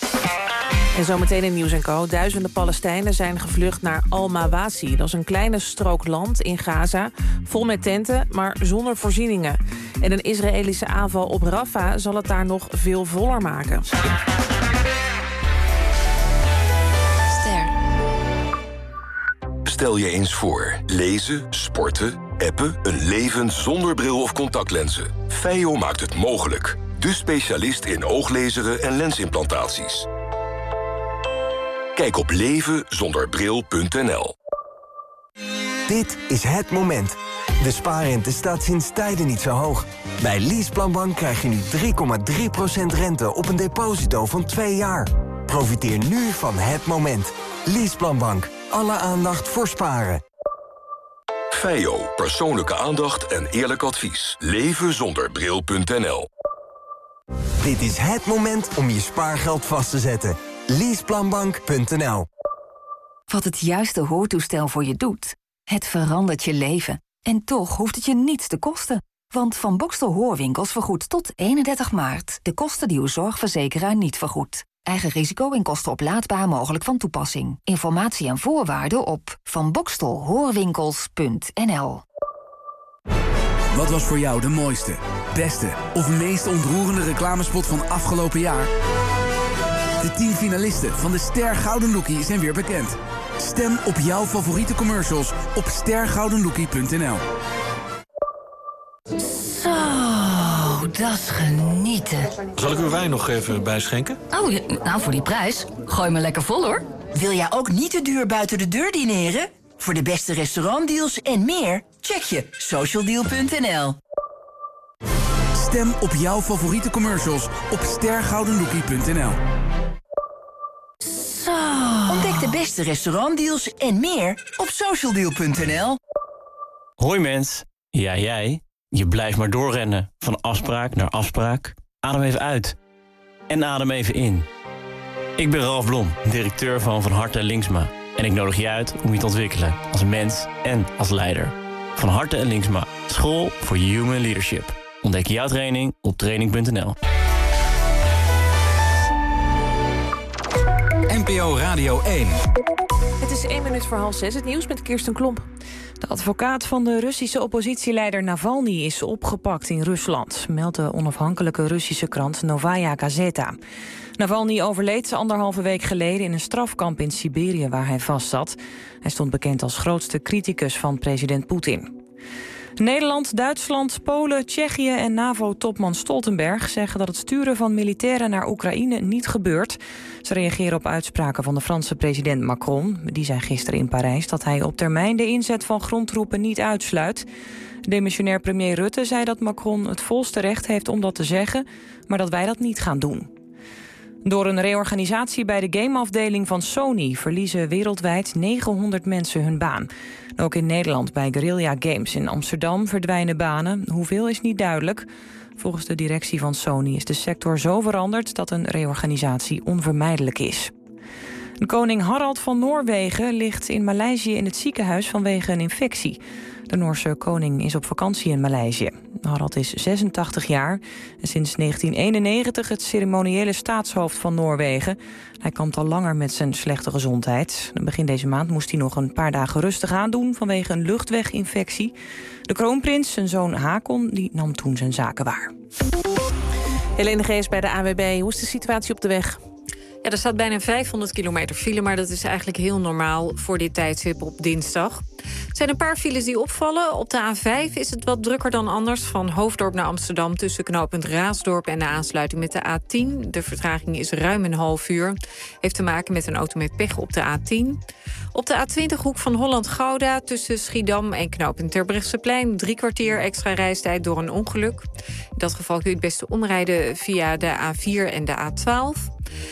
En zometeen in Nieuws & Co. Duizenden Palestijnen zijn gevlucht naar Al-Mawasi. Dat is een kleine strook land in Gaza, vol met tenten, maar zonder voorzieningen. En een Israëlische aanval op Rafah zal het daar nog veel voller maken. Stel je eens voor. Lezen, sporten, appen, een leven zonder bril of contactlenzen. Feio maakt het mogelijk. De specialist in ooglezeren en lensimplantaties. Kijk op levenzonderbril.nl. Dit is het moment. De spaarrente staat sinds tijden niet zo hoog. Bij Leaseplanbank krijg je nu 3,3% rente op een deposito van 2 jaar. Profiteer nu van het moment. Leaseplanbank. Alle aandacht voor sparen. Feio. Persoonlijke aandacht en eerlijk advies. Levenzonderbril.nl. Dit is het moment om je spaargeld vast te zetten. Leaseplanbank.nl. Wat het juiste hoortoestel voor je doet, het verandert je leven. En toch hoeft het je niets te kosten. Want Van Boxtel Hoorwinkels vergoedt tot 31 maart... de kosten die uw zorgverzekeraar niet vergoedt. Eigen risico en kosten oplaadbaar mogelijk van toepassing. Informatie en voorwaarden op vanboxtelhoorwinkels.nl. Wat was voor jou de mooiste, beste of meest ontroerende reclamespot van afgelopen jaar? De 10 finalisten van de Ster Gouden Lookie zijn weer bekend. Stem op jouw favoriete commercials op stergoudenlookie.nl. Zo, dat is genieten. Zal ik uw wijn nog even bijschenken? Oh, nou voor die prijs. Gooi me lekker vol hoor. Wil jij ook niet te duur buiten de deur dineren? Voor de beste restaurantdeals en meer, check je socialdeal.nl. Stem op jouw favoriete commercials op stergoudenlookie.nl. Zo. Ontdek de beste restaurantdeals en meer op socialdeal.nl. Hoi mens. Ja, jij. Je blijft maar doorrennen. Van afspraak naar afspraak. Adem even uit. En adem even in. Ik ben Ralf Blom, directeur van Harte en Linksma. En ik nodig je uit om je te ontwikkelen als mens en als leider. Van Harte en Linksma. School voor Human Leadership. Ontdek jouw training op training.nl. NPO Radio 1. Het is 1 minuut voor 5:30. Het nieuws met Kirsten Klomp. De advocaat van de Russische oppositieleider Navalny is opgepakt in Rusland, meldt de onafhankelijke Russische krant Novaya Gazeta. Navalny overleed 1,5 week geleden in een strafkamp in Siberië waar hij vastzat. Hij stond bekend als grootste criticus van president Poetin. Nederland, Duitsland, Polen, Tsjechië en NAVO-topman Stoltenberg zeggen dat het sturen van militairen naar Oekraïne niet gebeurt. Ze reageren op uitspraken van de Franse president Macron. Die zei gisteren in Parijs dat hij op termijn de inzet van grondtroepen niet uitsluit. Demissionair premier Rutte zei dat Macron het volste recht heeft om dat te zeggen, maar dat wij dat niet gaan doen. Door een reorganisatie bij de gameafdeling van Sony verliezen wereldwijd 900 mensen hun baan. Ook in Nederland bij Guerrilla Games in Amsterdam verdwijnen banen. Hoeveel is niet duidelijk. Volgens de directie van Sony is de sector zo veranderd dat een reorganisatie onvermijdelijk is. Koning Harald van Noorwegen ligt in Maleisië in het ziekenhuis vanwege een infectie. De Noorse koning is op vakantie in Maleisië. Harald is 86 jaar en sinds 1991 het ceremoniële staatshoofd van Noorwegen. Hij kampt al langer met zijn slechte gezondheid. Begin deze maand moest hij nog een paar dagen rustig aandoen vanwege een luchtweginfectie. De kroonprins, zijn zoon Hakon, die nam toen zijn zaken waar. Helene Gees bij de ANWB. Hoe is de situatie op de weg? Ja, er staat bijna 500 kilometer file, maar dat is eigenlijk heel normaal voor dit tijdstip op dinsdag. Er zijn een paar files die opvallen. Op de A5 is het wat drukker dan anders. Van Hoofddorp naar Amsterdam tussen knooppunt Raasdorp en de aansluiting met de A10. De vertraging is ruim een half uur. Heeft te maken met een auto met pech op de A10. Op de A20 hoek van Holland-Gouda tussen Schiedam en knooppunt Terbrechtseplein 3 kwartier extra reistijd door een ongeluk. In dat geval kun je het beste omrijden via de A4 en de A12.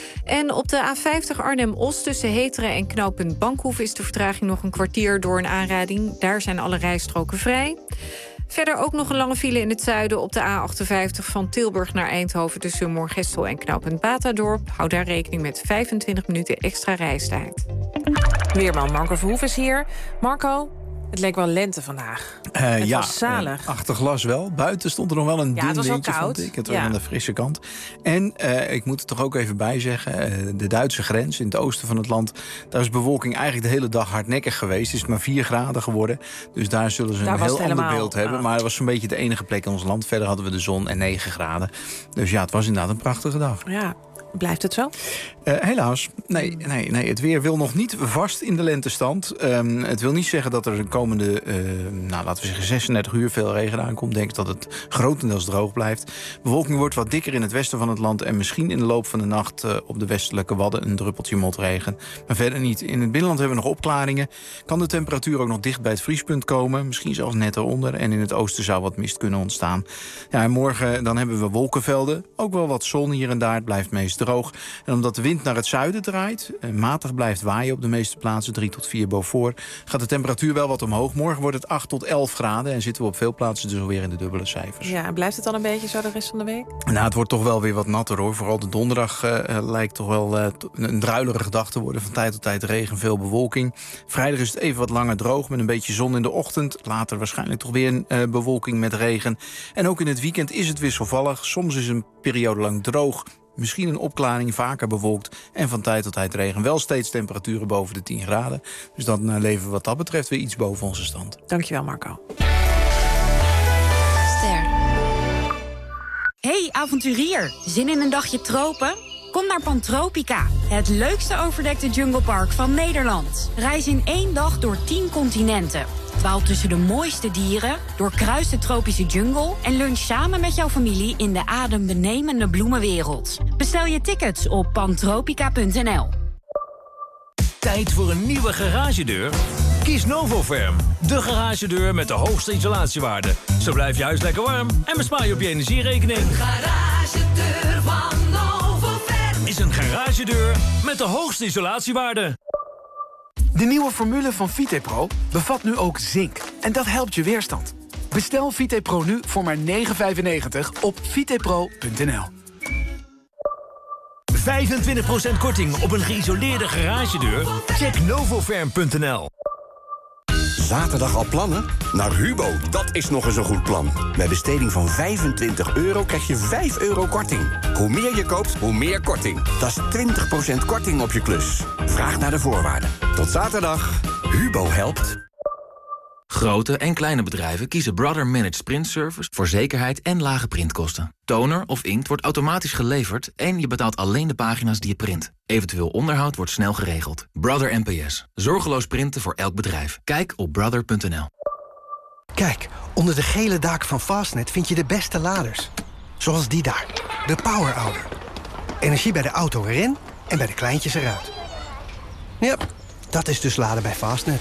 En op de A50 Arnhem-Os tussen Heteren en knooppunt Bankhoef is de vertraging nog een kwartier door een aanrijding. Daar zijn alle rijstroken vrij. Verder ook nog een lange file in het zuiden op de A58 van Tilburg naar Eindhoven tussen Moergestel en knooppunt Batadorp. Hou daar rekening met 25 minuten extra reistijd. Weerman Marco Verhoef is hier. Marco, het leek wel lente vandaag. Het was zalig. Achter glas wel. Buiten stond er nog wel een dun windje, vond ik. Het was aan de frisse kant. En ik moet er toch ook even bij zeggen, de Duitse grens in het oosten van het land, daar is bewolking eigenlijk de hele dag hardnekkig geweest. Het is maar 4 graden geworden. Dus daar zullen ze een heel ander beeld hebben. Maar het was zo'n beetje de enige plek in ons land. Verder hadden we de zon en 9 graden. Dus ja, het was inderdaad een prachtige dag. Ja. Blijft het zo? Helaas. Nee. Het weer wil nog niet vast in de lentestand. Het wil niet zeggen dat er de komende, laten we zeggen 36 uur veel regen aankomt. Ik denk dat het grotendeels droog blijft. Bewolking wordt wat dikker in het westen van het land en misschien in de loop van de nacht op de westelijke Wadden een druppeltje motregen. Maar verder niet. In het binnenland hebben we nog opklaringen. Kan de temperatuur ook nog dicht bij het vriespunt komen. Misschien zelfs net eronder. En in het oosten zou wat mist kunnen ontstaan. Ja, en morgen dan hebben we wolkenvelden. Ook wel wat zon hier en daar. Het blijft meest droog. En omdat de wind naar het zuiden draait, matig blijft waaien op de meeste plaatsen, 3 tot 4 Beaufort, gaat de temperatuur wel wat omhoog. Morgen wordt het 8 tot 11 graden en zitten we op veel plaatsen dus alweer in de dubbele cijfers. Ja, en blijft het dan een beetje zo de rest van de week? Nou, het wordt toch wel weer wat natter hoor. Vooral de donderdag lijkt toch wel een druilerige dag te worden. Van tijd tot tijd regen, veel bewolking. Vrijdag is het even wat langer droog met een beetje zon in de ochtend. Later waarschijnlijk toch weer een bewolking met regen. En ook in het weekend is het wisselvallig. Soms is een periode lang droog. Misschien een opklaring, vaker bewolkt en van tijd tot tijd regen. Wel steeds temperaturen boven de 10 graden. Dus dan leven we wat dat betreft weer iets boven onze stand. Dankjewel, Marco. Ster. Hey, avonturier. Zin in een dagje tropen? Kom naar Pantropica, het leukste overdekte junglepark van Nederland. Reis in 1 dag door 10 continenten. Dwaal tussen de mooiste dieren, doorkruis de tropische jungle en lunch samen met jouw familie in de adembenemende bloemenwereld. Bestel je tickets op pantropica.nl. Tijd voor een nieuwe garagedeur? Kies Novoferm, de garagedeur met de hoogste isolatiewaarde. Zo blijft je huis lekker warm en bespaar je op je energierekening. Garagedeur van Novoferm is een garagedeur met de hoogste isolatiewaarde. De nieuwe formule van Vitepro bevat nu ook zink. En dat helpt je weerstand. Bestel Vitepro nu voor maar €9,95 op vitepro.nl. 25% korting op een geïsoleerde garagedeur? Check novoferm.nl. Zaterdag al plannen? Naar Hubo, dat is nog eens een goed plan. Bij besteding van €25 krijg je €5 korting. Hoe meer je koopt, hoe meer korting. Dat is 20% korting op je klus. Vraag naar de voorwaarden. Tot zaterdag. Hubo helpt. Grote en kleine bedrijven kiezen Brother Managed Print Service voor zekerheid en lage printkosten. Toner of inkt wordt automatisch geleverd en je betaalt alleen de pagina's die je print. Eventueel onderhoud wordt snel geregeld. Brother NPS. Zorgeloos printen voor elk bedrijf. Kijk op brother.nl. Kijk, onder de gele daken van Fastnet vind je de beste laders. Zoals die daar, de Power Ouder. Energie bij de auto erin en bij de kleintjes eruit. Ja, dat is dus laden bij Fastnet.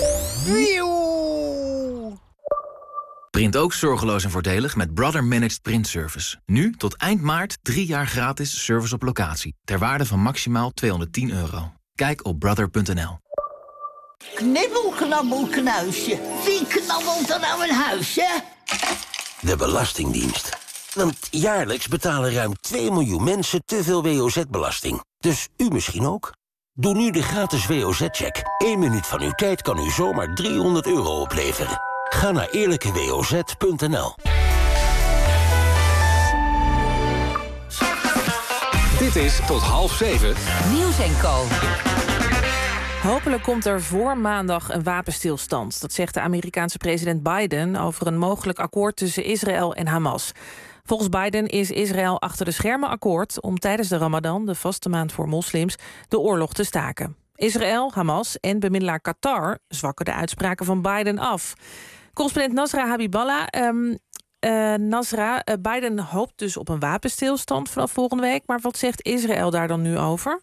Print ook zorgeloos en voordelig met Brother Managed Print Service. Nu tot eind maart 3 jaar gratis service op locatie. Ter waarde van maximaal €210. Kijk op brother.nl. Knibbel, knabbel, knuisje. Wie knabbelt er nou een huisje? De Belastingdienst. Want jaarlijks betalen ruim 2 miljoen mensen te veel WOZ-belasting. Dus u misschien ook? Doe nu de gratis WOZ-check. 1 minuut van uw tijd kan u zomaar €300 opleveren. Ga naar eerlijkewoz.nl. Dit is tot 6:30. Nieuws en Co. Hopelijk komt er voor maandag een wapenstilstand. Dat zegt de Amerikaanse president Biden over een mogelijk akkoord tussen Israël en Hamas. Volgens Biden is Israël achter de schermen akkoord om tijdens de Ramadan, de vaste maand voor moslims, de oorlog te staken. Israël, Hamas en bemiddelaar Qatar zwakken de uitspraken van Biden af. Correspondent Nasra Habiballah. Nasra, Biden hoopt dus op een wapenstilstand vanaf volgende week. Maar wat zegt Israël daar dan nu over?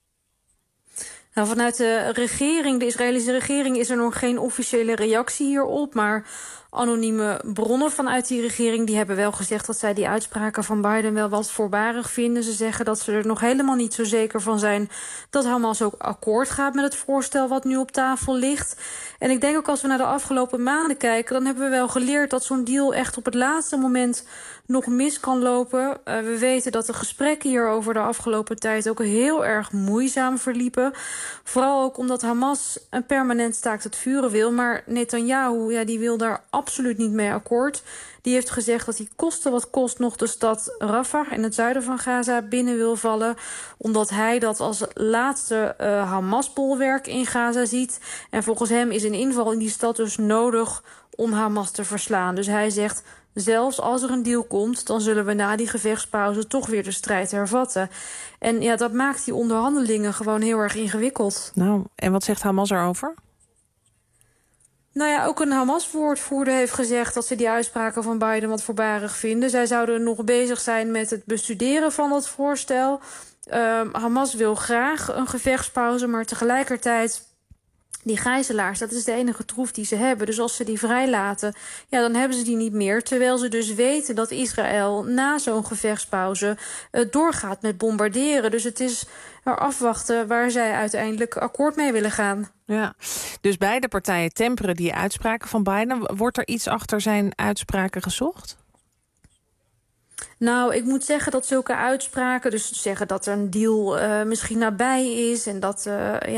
Nou, vanuit de Israëlische regering, is er nog geen officiële reactie hierop. Maar anonieme bronnen vanuit die regering die hebben wel gezegd dat zij die uitspraken van Biden wel wat voorbarig vinden. Ze zeggen dat ze er nog helemaal niet zo zeker van zijn dat Hamas ook akkoord gaat met het voorstel wat nu op tafel ligt. En ik denk ook als we naar de afgelopen maanden kijken, dan hebben we wel geleerd dat zo'n deal echt op het laatste moment nog mis kan lopen. We weten dat de gesprekken hierover de afgelopen tijd ook heel erg moeizaam verliepen. Vooral ook omdat Hamas een permanent staakt het vuren wil. Maar Netanyahu, die wil daar absoluut niet mee akkoord. Die heeft gezegd dat hij koste wat kost nog de stad Rafah in het zuiden van Gaza binnen wil vallen. Omdat hij dat als laatste Hamas-bolwerk in Gaza ziet. En volgens hem is een inval in die stad dus nodig om Hamas te verslaan. Dus hij zegt, zelfs als er een deal komt, dan zullen we na die gevechtspauze toch weer de strijd hervatten. En ja, dat maakt die onderhandelingen gewoon heel erg ingewikkeld. Nou, en wat zegt Hamas erover? Nou ja, ook een Hamas-woordvoerder heeft gezegd dat ze die uitspraken van Biden wat voorbarig vinden. Zij zouden nog bezig zijn met het bestuderen van dat voorstel. Hamas wil graag een gevechtspauze, maar tegelijkertijd die gijzelaars, dat is de enige troef die ze hebben. Dus als ze die vrijlaten, ja, dan hebben ze die niet meer. Terwijl ze dus weten dat Israël na zo'n gevechtspauze doorgaat met bombarderen. Dus het is er afwachten waar zij uiteindelijk akkoord mee willen gaan. Ja, dus beide partijen temperen die uitspraken van Biden. Wordt er iets achter zijn uitspraken gezocht? Nou, ik moet zeggen dat zulke uitspraken, dus zeggen dat er een deal misschien nabij is en dat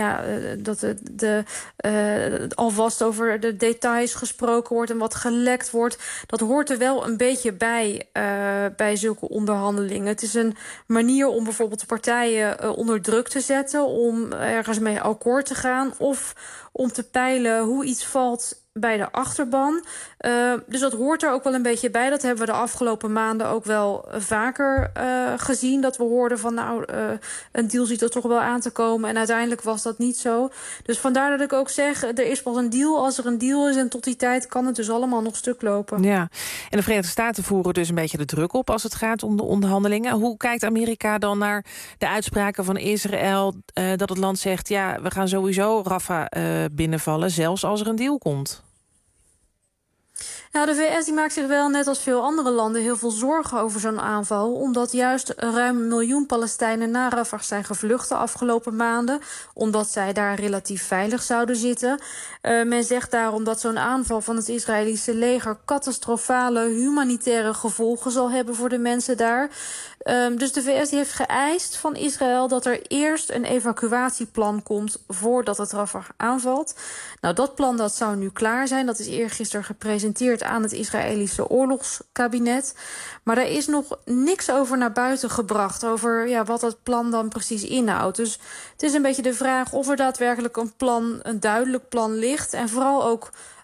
alvast over de details gesproken wordt en wat gelekt wordt, dat hoort er wel een beetje bij zulke onderhandelingen. Het is een manier om bijvoorbeeld de partijen onder druk te zetten om ergens mee akkoord te gaan of om te peilen hoe iets valt bij de achterban. Dus dat hoort er ook wel een beetje bij. Dat hebben we de afgelopen maanden ook wel vaker gezien. Dat we hoorden van een deal ziet er toch wel aan te komen. En uiteindelijk was dat niet zo. Dus vandaar dat ik ook zeg, er is pas een deal als er een deal is. En tot die tijd kan het dus allemaal nog stuk lopen. Ja, en de Verenigde Staten voeren dus een beetje de druk op als het gaat om de onderhandelingen. Hoe kijkt Amerika dan naar de uitspraken van Israël, dat het land zegt, ja, we gaan sowieso Rafah binnenvallen, zelfs als er een deal komt? Nou, de VS die maakt zich wel, net als veel andere landen, heel veel zorgen over zo'n aanval. Omdat juist ruim 1 miljoen Palestijnen naar Rafah zijn gevlucht de afgelopen maanden. Omdat zij daar relatief veilig zouden zitten. Men zegt daarom dat zo'n aanval van het Israëlische leger catastrofale humanitaire gevolgen zal hebben voor de mensen daar. Dus de VS die heeft geëist van Israël dat er eerst een evacuatieplan komt voordat het Rafah aanvalt. Nou, dat plan dat zou nu klaar zijn. Dat is eergisteren gepresenteerd aan het Israëlische oorlogskabinet. Maar daar is nog niks over naar buiten gebracht, over wat dat plan dan precies inhoudt. Dus het is een beetje de vraag of er daadwerkelijk een duidelijk plan ligt. En vooral ook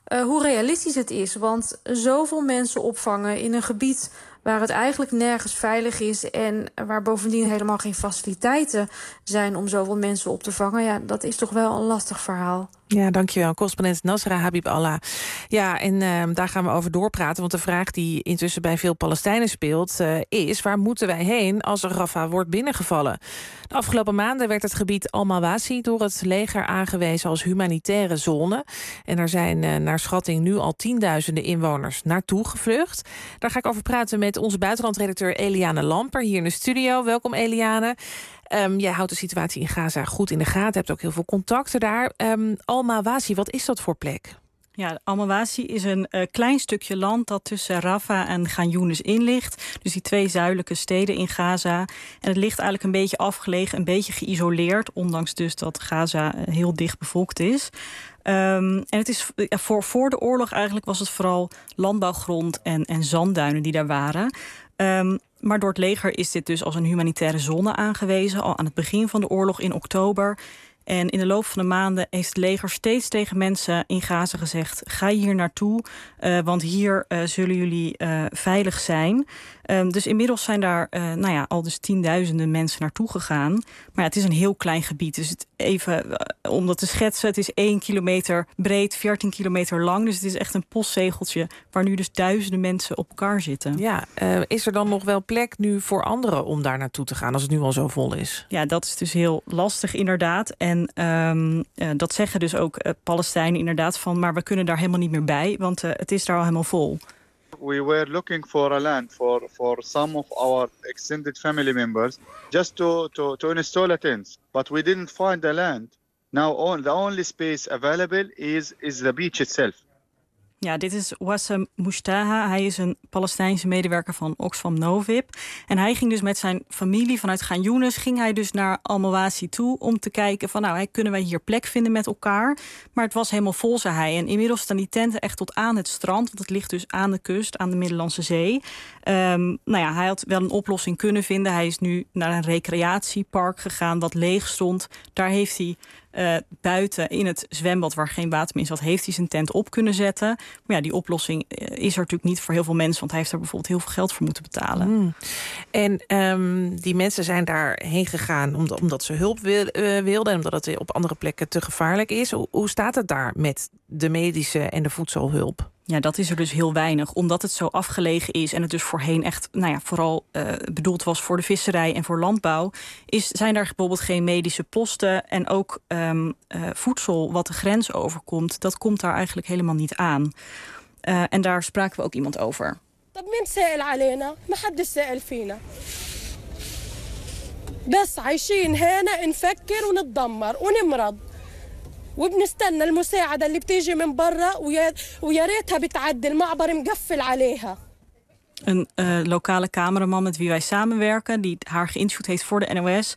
hoe realistisch het is. Want zoveel mensen opvangen in een gebied waar het eigenlijk nergens veilig is en waar bovendien helemaal geen faciliteiten zijn om zoveel mensen op te vangen, ja, dat is toch wel een lastig verhaal. Ja, dankjewel. Correspondent Nasra Habib Allah. Ja, en daar gaan we over doorpraten. Want de vraag die intussen bij veel Palestijnen speelt is: waar moeten wij heen als Rafah wordt binnengevallen? De afgelopen maanden werd het gebied Al-Mawasi door het leger aangewezen als humanitaire zone. En er zijn naar schatting nu al tienduizenden inwoners naartoe gevlucht. Daar ga ik over praten met onze buitenlandredacteur Eliane Lamper hier in de studio. Welkom Eliane. Jij houdt de situatie in Gaza goed in de gaten. Hebt ook heel veel contacten daar. Al-Mawasi, wat is dat voor plek? Ja, Al-Mawasi is een klein stukje land dat tussen Rafah en Khan Younis in ligt. Dus die 2 zuidelijke steden in Gaza. En het ligt eigenlijk een beetje afgelegen, een beetje geïsoleerd. Ondanks dus dat Gaza heel dicht bevolkt is. En het is voor de oorlog eigenlijk was het vooral landbouwgrond en zandduinen die daar waren. Maar door het leger is dit dus als een humanitaire zone aangewezen, al aan het begin van de oorlog in oktober. En in de loop van de maanden heeft het leger steeds tegen mensen in Gaza gezegd: ga hier naartoe, want hier zullen jullie veilig zijn. Dus inmiddels zijn daar al dus tienduizenden mensen naartoe gegaan. Maar ja, het is een heel klein gebied. Dus om dat te schetsen, het is 1 kilometer breed, 14 kilometer lang. Dus het is echt een postzegeltje waar nu dus duizenden mensen op elkaar zitten. Ja, is er dan nog wel plek nu voor anderen om daar naartoe te gaan als het nu al zo vol is? Ja, dat is dus heel lastig inderdaad. En dat zeggen dus ook Palestijnen inderdaad van, maar we kunnen daar helemaal niet meer bij, want het is daar al helemaal vol. We were looking for a land for some of our extended family members just to install a tent, but we didn't find the land. Now the only space available is the beach itself. Ja, dit is Wassam Mushtaha. Hij is een Palestijnse medewerker van Oxfam Novib. En hij ging dus met zijn familie vanuit Khan Younis ging hij dus naar Al-Mawasi toe om te kijken van kunnen wij hier plek vinden met elkaar. Maar het was helemaal vol, zei hij. En inmiddels staan die tenten echt tot aan het strand, want het ligt dus aan de kust, aan de Middellandse Zee. Hij had wel een oplossing kunnen vinden. Hij is nu naar een recreatiepark gegaan wat leeg stond. Daar heeft hij buiten in het zwembad waar geen water meer zat, heeft hij zijn tent op kunnen zetten. Maar ja, die oplossing is er natuurlijk niet voor heel veel mensen, want hij heeft er bijvoorbeeld heel veel geld voor moeten betalen. En die mensen zijn daarheen gegaan omdat ze hulp wilden en omdat het op andere plekken te gevaarlijk is. Hoe staat het daar met de medische en de voedselhulp? Ja, dat is er dus heel weinig. Omdat het zo afgelegen is en het dus voorheen echt vooral bedoeld was voor de visserij en voor landbouw, zijn daar bijvoorbeeld geen medische posten en ook voedsel wat de grens overkomt, dat komt daar eigenlijk helemaal niet aan. En daar spraken we ook iemand over. بس عايشين هنا نفكر ونتدمر ونمرض وبنستنى المساعدة اللي بتيجي من برا ويا ريتها بتعدي المعبر مقفل عليها. Een lokale cameraman met wie wij samenwerken, die haar geïnterviewd heeft voor de NOS.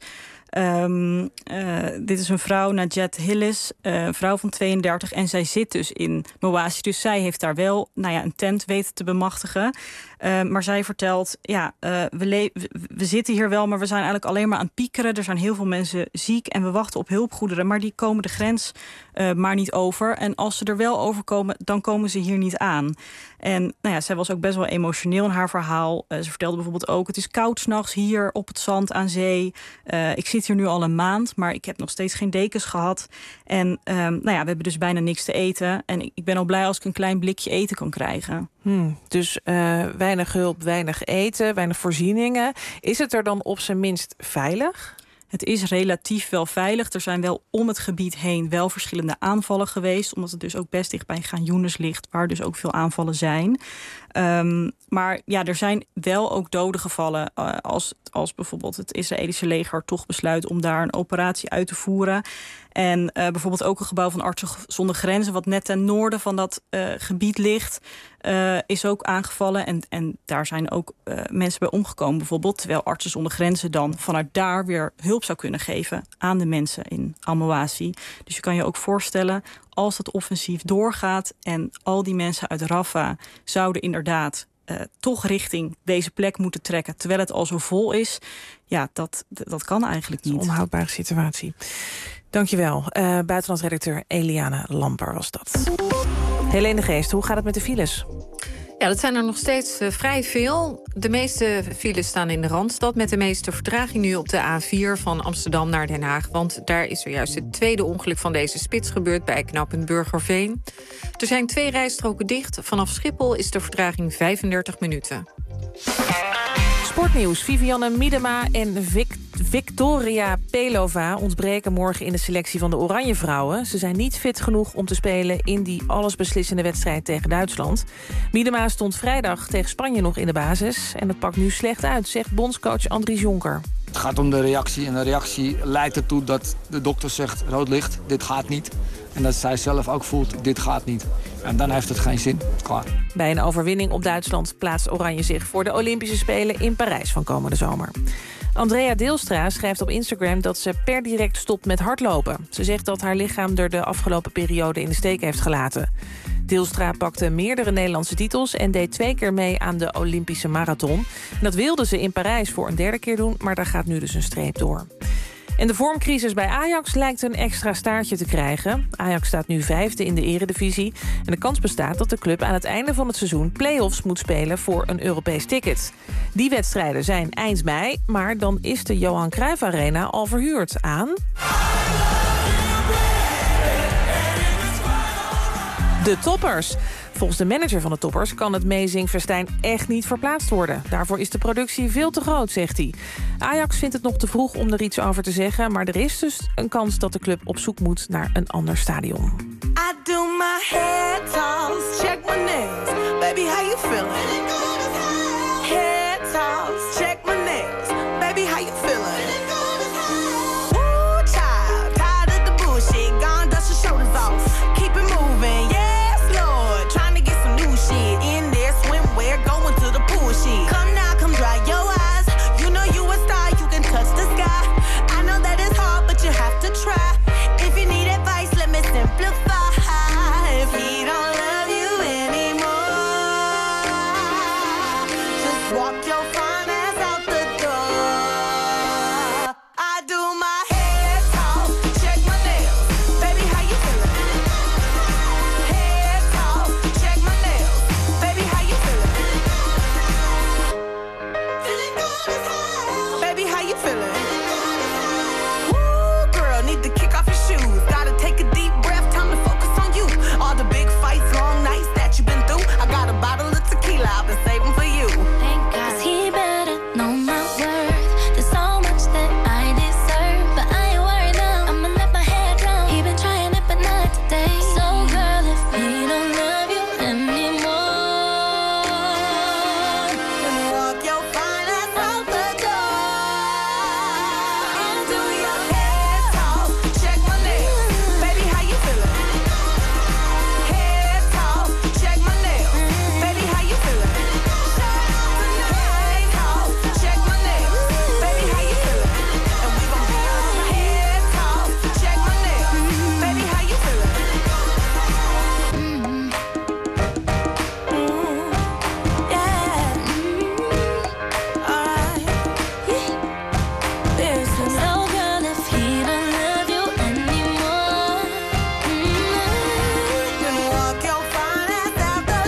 Dit is een vrouw, Najet Hillis, vrouw van 32. En zij zit dus in Mawasi. Dus zij heeft daar wel een tent weten te bemachtigen. Maar zij vertelt, we zitten hier wel, maar we zijn eigenlijk alleen maar aan het piekeren. Er zijn heel veel mensen ziek en we wachten op hulpgoederen. Maar die komen de grens maar niet over. En als ze er wel overkomen, dan komen ze hier niet aan. En zij was ook best wel emotioneel in haar verhaal. Ze vertelde bijvoorbeeld ook, het is koud 's nachts hier op het zand aan zee. Ik zit hier nu al een maand, maar ik heb nog steeds geen dekens gehad. En we hebben dus bijna niks te eten. En ik ben al blij als ik een klein blikje eten kan krijgen. Dus weinig hulp, weinig eten, weinig voorzieningen. Is het er dan op zijn minst veilig? Het is relatief wel veilig. Er zijn wel om het gebied heen wel verschillende aanvallen geweest, omdat het dus ook best dicht bij Khan Younis ligt, waar dus ook veel aanvallen zijn. Maar ja, er zijn wel ook doden gevallen als bijvoorbeeld het Israëlische leger toch besluit om daar een operatie uit te voeren. En bijvoorbeeld ook een gebouw van Artsen zonder Grenzen, wat net ten noorden van dat gebied ligt, is ook aangevallen. En daar zijn ook mensen bij omgekomen bijvoorbeeld, terwijl Artsen zonder Grenzen dan vanuit daar weer hulp zou kunnen geven aan de mensen in Al-Mawasi. Dus je kan je ook voorstellen, als dat offensief doorgaat en al die mensen uit Rafah zouden inderdaad toch richting deze plek moeten trekken, terwijl het al zo vol is, ja, dat kan eigenlijk niet. Een onhoudbare situatie. Dankjewel. Buitenlandredacteur Eliane Lamper was dat. Helene Geest, hoe gaat het met de files? Ja, dat zijn er nog steeds vrij veel. De meeste files staan in de Randstad, met de meeste vertraging nu op de A4 van Amsterdam naar Den Haag. Want daar is er juist het tweede ongeluk van deze spits gebeurd bij knooppunt Burgerveen. Er zijn 2 rijstroken dicht. Vanaf Schiphol is de vertraging 35 minuten. Sportnieuws. Vivianne Miedema en Victoria Pelova ontbreken morgen in de selectie van de Oranje Vrouwen. Ze zijn niet fit genoeg om te spelen in die allesbeslissende wedstrijd tegen Duitsland. Miedema stond vrijdag tegen Spanje nog in de basis. En het pakt nu slecht uit, zegt bondscoach Andries Jonker. Het gaat om de reactie. En de reactie leidt ertoe dat de dokter zegt rood licht, dit gaat niet. En dat zij zelf ook voelt, dit gaat niet. En dan heeft het geen zin. Klaar. Bij een overwinning op Duitsland plaatst Oranje zich voor de Olympische Spelen in Parijs van komende zomer. Andrea Deelstra schrijft op Instagram dat ze per direct stopt met hardlopen. Ze zegt dat haar lichaam er de afgelopen periode in de steek heeft gelaten. Deelstra pakte meerdere Nederlandse titels en deed 2 keer mee aan de Olympische marathon. En dat wilde ze in Parijs voor een 3e keer doen, maar daar gaat nu dus een streep door. En de vormcrisis bij Ajax lijkt een extra staartje te krijgen. Ajax staat nu 5e in de eredivisie. En de kans bestaat dat de club aan het einde van het seizoen play-offs moet spelen voor een Europees ticket. Die wedstrijden zijn eind mei, maar dan is de Johan Cruijff Arena al verhuurd aan de Toppers. Volgens de manager van de Toppers kan het meezingfestijn echt niet verplaatst worden. Daarvoor is de productie veel te groot, zegt hij. Ajax vindt het nog te vroeg om er iets over te zeggen, maar er is dus een kans dat de club op zoek moet naar een ander stadion. I do my head toss, check my nails. Baby, how you feeling? Head toss, check my nails. Baby, how you feeling? Woo, child, tired of the bullshit. Gone, dust your shoulders off. Keep it moving, yes, Lord. Trying to get some new shit in there. Swimwear, going to the pool shit. Come now, come dry your eyes. You know you a star, you can touch the sky. I know that it's hard, but you have to try. If you need advice, let me simplify. If he don't love you anymore, just walk your fine ass out the door. I do my head toss, check my nails. Baby, how you feeling? Head toss, check my nails. Baby, how you feeling? Feeling good as hell. Baby, how you feeling? Woo, girl, need to kick off your shoes. Gotta take a deep breath, time to focus on you. All the big fights, long nights that you've been through. I got a bottle of tequila I've been saving for you. Thank God he better know my worth. There's so much that I deserve, but I ain't worried now. I'ma let my head down. He been trying it, but not today. So girl, if he don't love you anymore, Then walk your fine ass out the door. I do your head toss, check my nails. Baby, how you feeling? Head toss, check my nails. Baby, how you feeling? Head toss, check my nails. Baby, how you feeling? And we gon' be on head toss, check my nails. Baby, how you feeling? so girl, if he don't love you anymore, Then walk your fine ass out the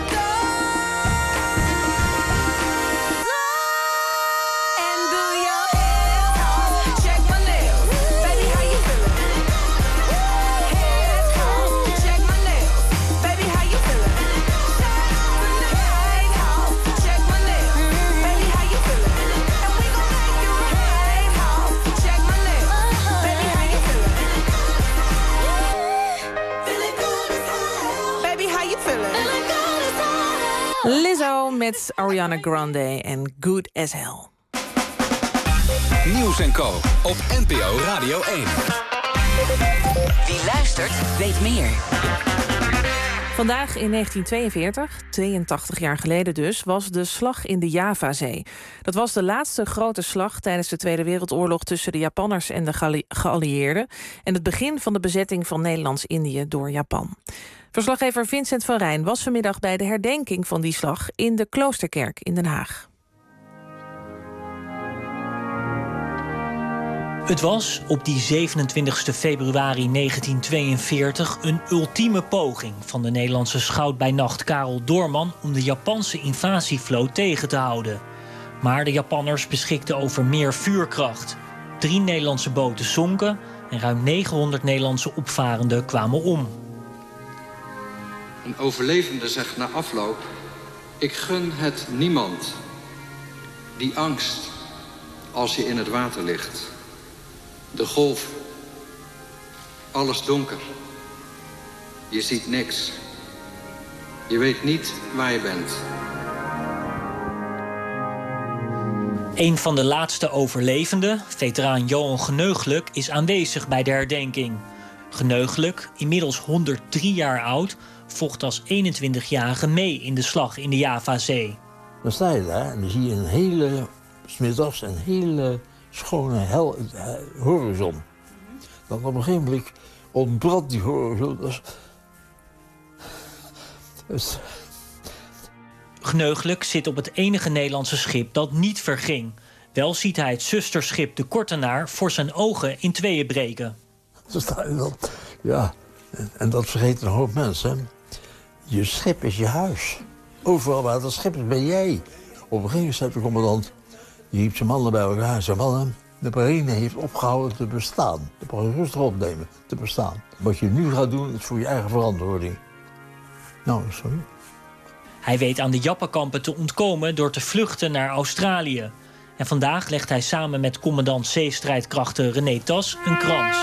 door. And do your head toss, check my nails. Baby, how you feeling? Head toss, check my nails. Baby, how you feeling? Head toss, check my nails. Baby, how you feeling? And we gon' make you head toss, check my nails. Baby, how you feeling? Feeling good as hell. Baby, how you feeling? Feeling good as hell. Lizzo met Ariana Grande en Good as Hell. Nieuws en Co. op NPO Radio 1. Wie luistert, weet meer. Vandaag in 1942, 82 jaar geleden dus, was de slag in de Javazee. Dat was de laatste grote slag tijdens de Tweede Wereldoorlog tussen de Japanners en de geallieerden en het begin van de bezetting van Nederlands-Indië door Japan. Verslaggever Vincent van Rijn was vanmiddag bij de herdenking van die slag in de Kloosterkerk in Den Haag. Het was op die 27 februari 1942 een ultieme poging van de Nederlandse schout bij nacht Karel Doorman om de Japanse invasievloot tegen te houden. Maar de Japanners beschikten over meer vuurkracht. 3 Nederlandse boten zonken en ruim 900 Nederlandse opvarenden kwamen om. Een overlevende zegt na afloop: ik gun het niemand. Die angst als je in het water ligt. De golf. Alles donker. Je ziet niks. Je weet niet waar je bent. Een van de laatste overlevenden, veteraan Johan Geneugelijk, is aanwezig bij de herdenking. Geneugelijk, inmiddels 103 jaar oud, vocht als 21-jarige mee in de slag in de Javazee. Dan sta je daar en dan zie je een hele, 's middags een hele schone horizon. Dan op een gegeven moment ontbrandt die horizon. Geneugelijk zit op het enige Nederlandse schip dat niet verging. Wel ziet hij het zusterschip de Kortenaar voor zijn ogen in tweeën breken. Zo sta je dan. Ja, en dat vergeten een hoop mensen. Je schip is je huis. Overal waar dat schip is, ben jij. Op een gegeven moment zei de commandant, die riep zijn mannen bij elkaar en zei: mannen, de marine heeft opgehouden te bestaan. Dat mag je rustig opnemen, te bestaan. Wat je nu gaat doen, is voor je eigen verantwoording. Nou, sorry. Hij weet aan de Jappenkampen te ontkomen door te vluchten naar Australië. En vandaag legt hij samen met commandant zeestrijdkrachten René Tas een krans.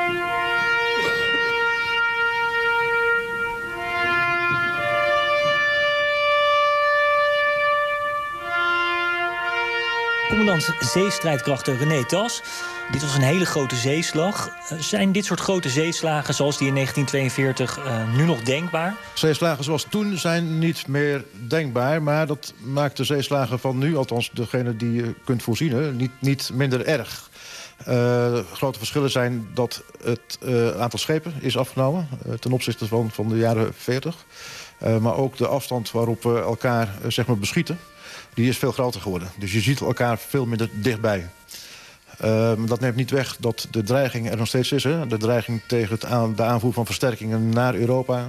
Commandant zeestrijdkrachten René Tas. Dit was een hele grote zeeslag. Zijn dit soort grote zeeslagen zoals die in 1942 nu nog denkbaar? Zeeslagen zoals toen zijn niet meer denkbaar. Maar dat maakt de zeeslagen van nu, althans degene die je kunt voorzien, niet minder erg. Grote verschillen zijn dat het aantal schepen is afgenomen ten opzichte van de jaren 40. Maar ook de afstand waarop we elkaar zeg maar beschieten, die is veel groter geworden. Dus je ziet elkaar veel minder dichtbij. Dat neemt niet weg dat de dreiging er nog steeds is. Hè? De dreiging tegen de aanvoer van versterkingen naar Europa.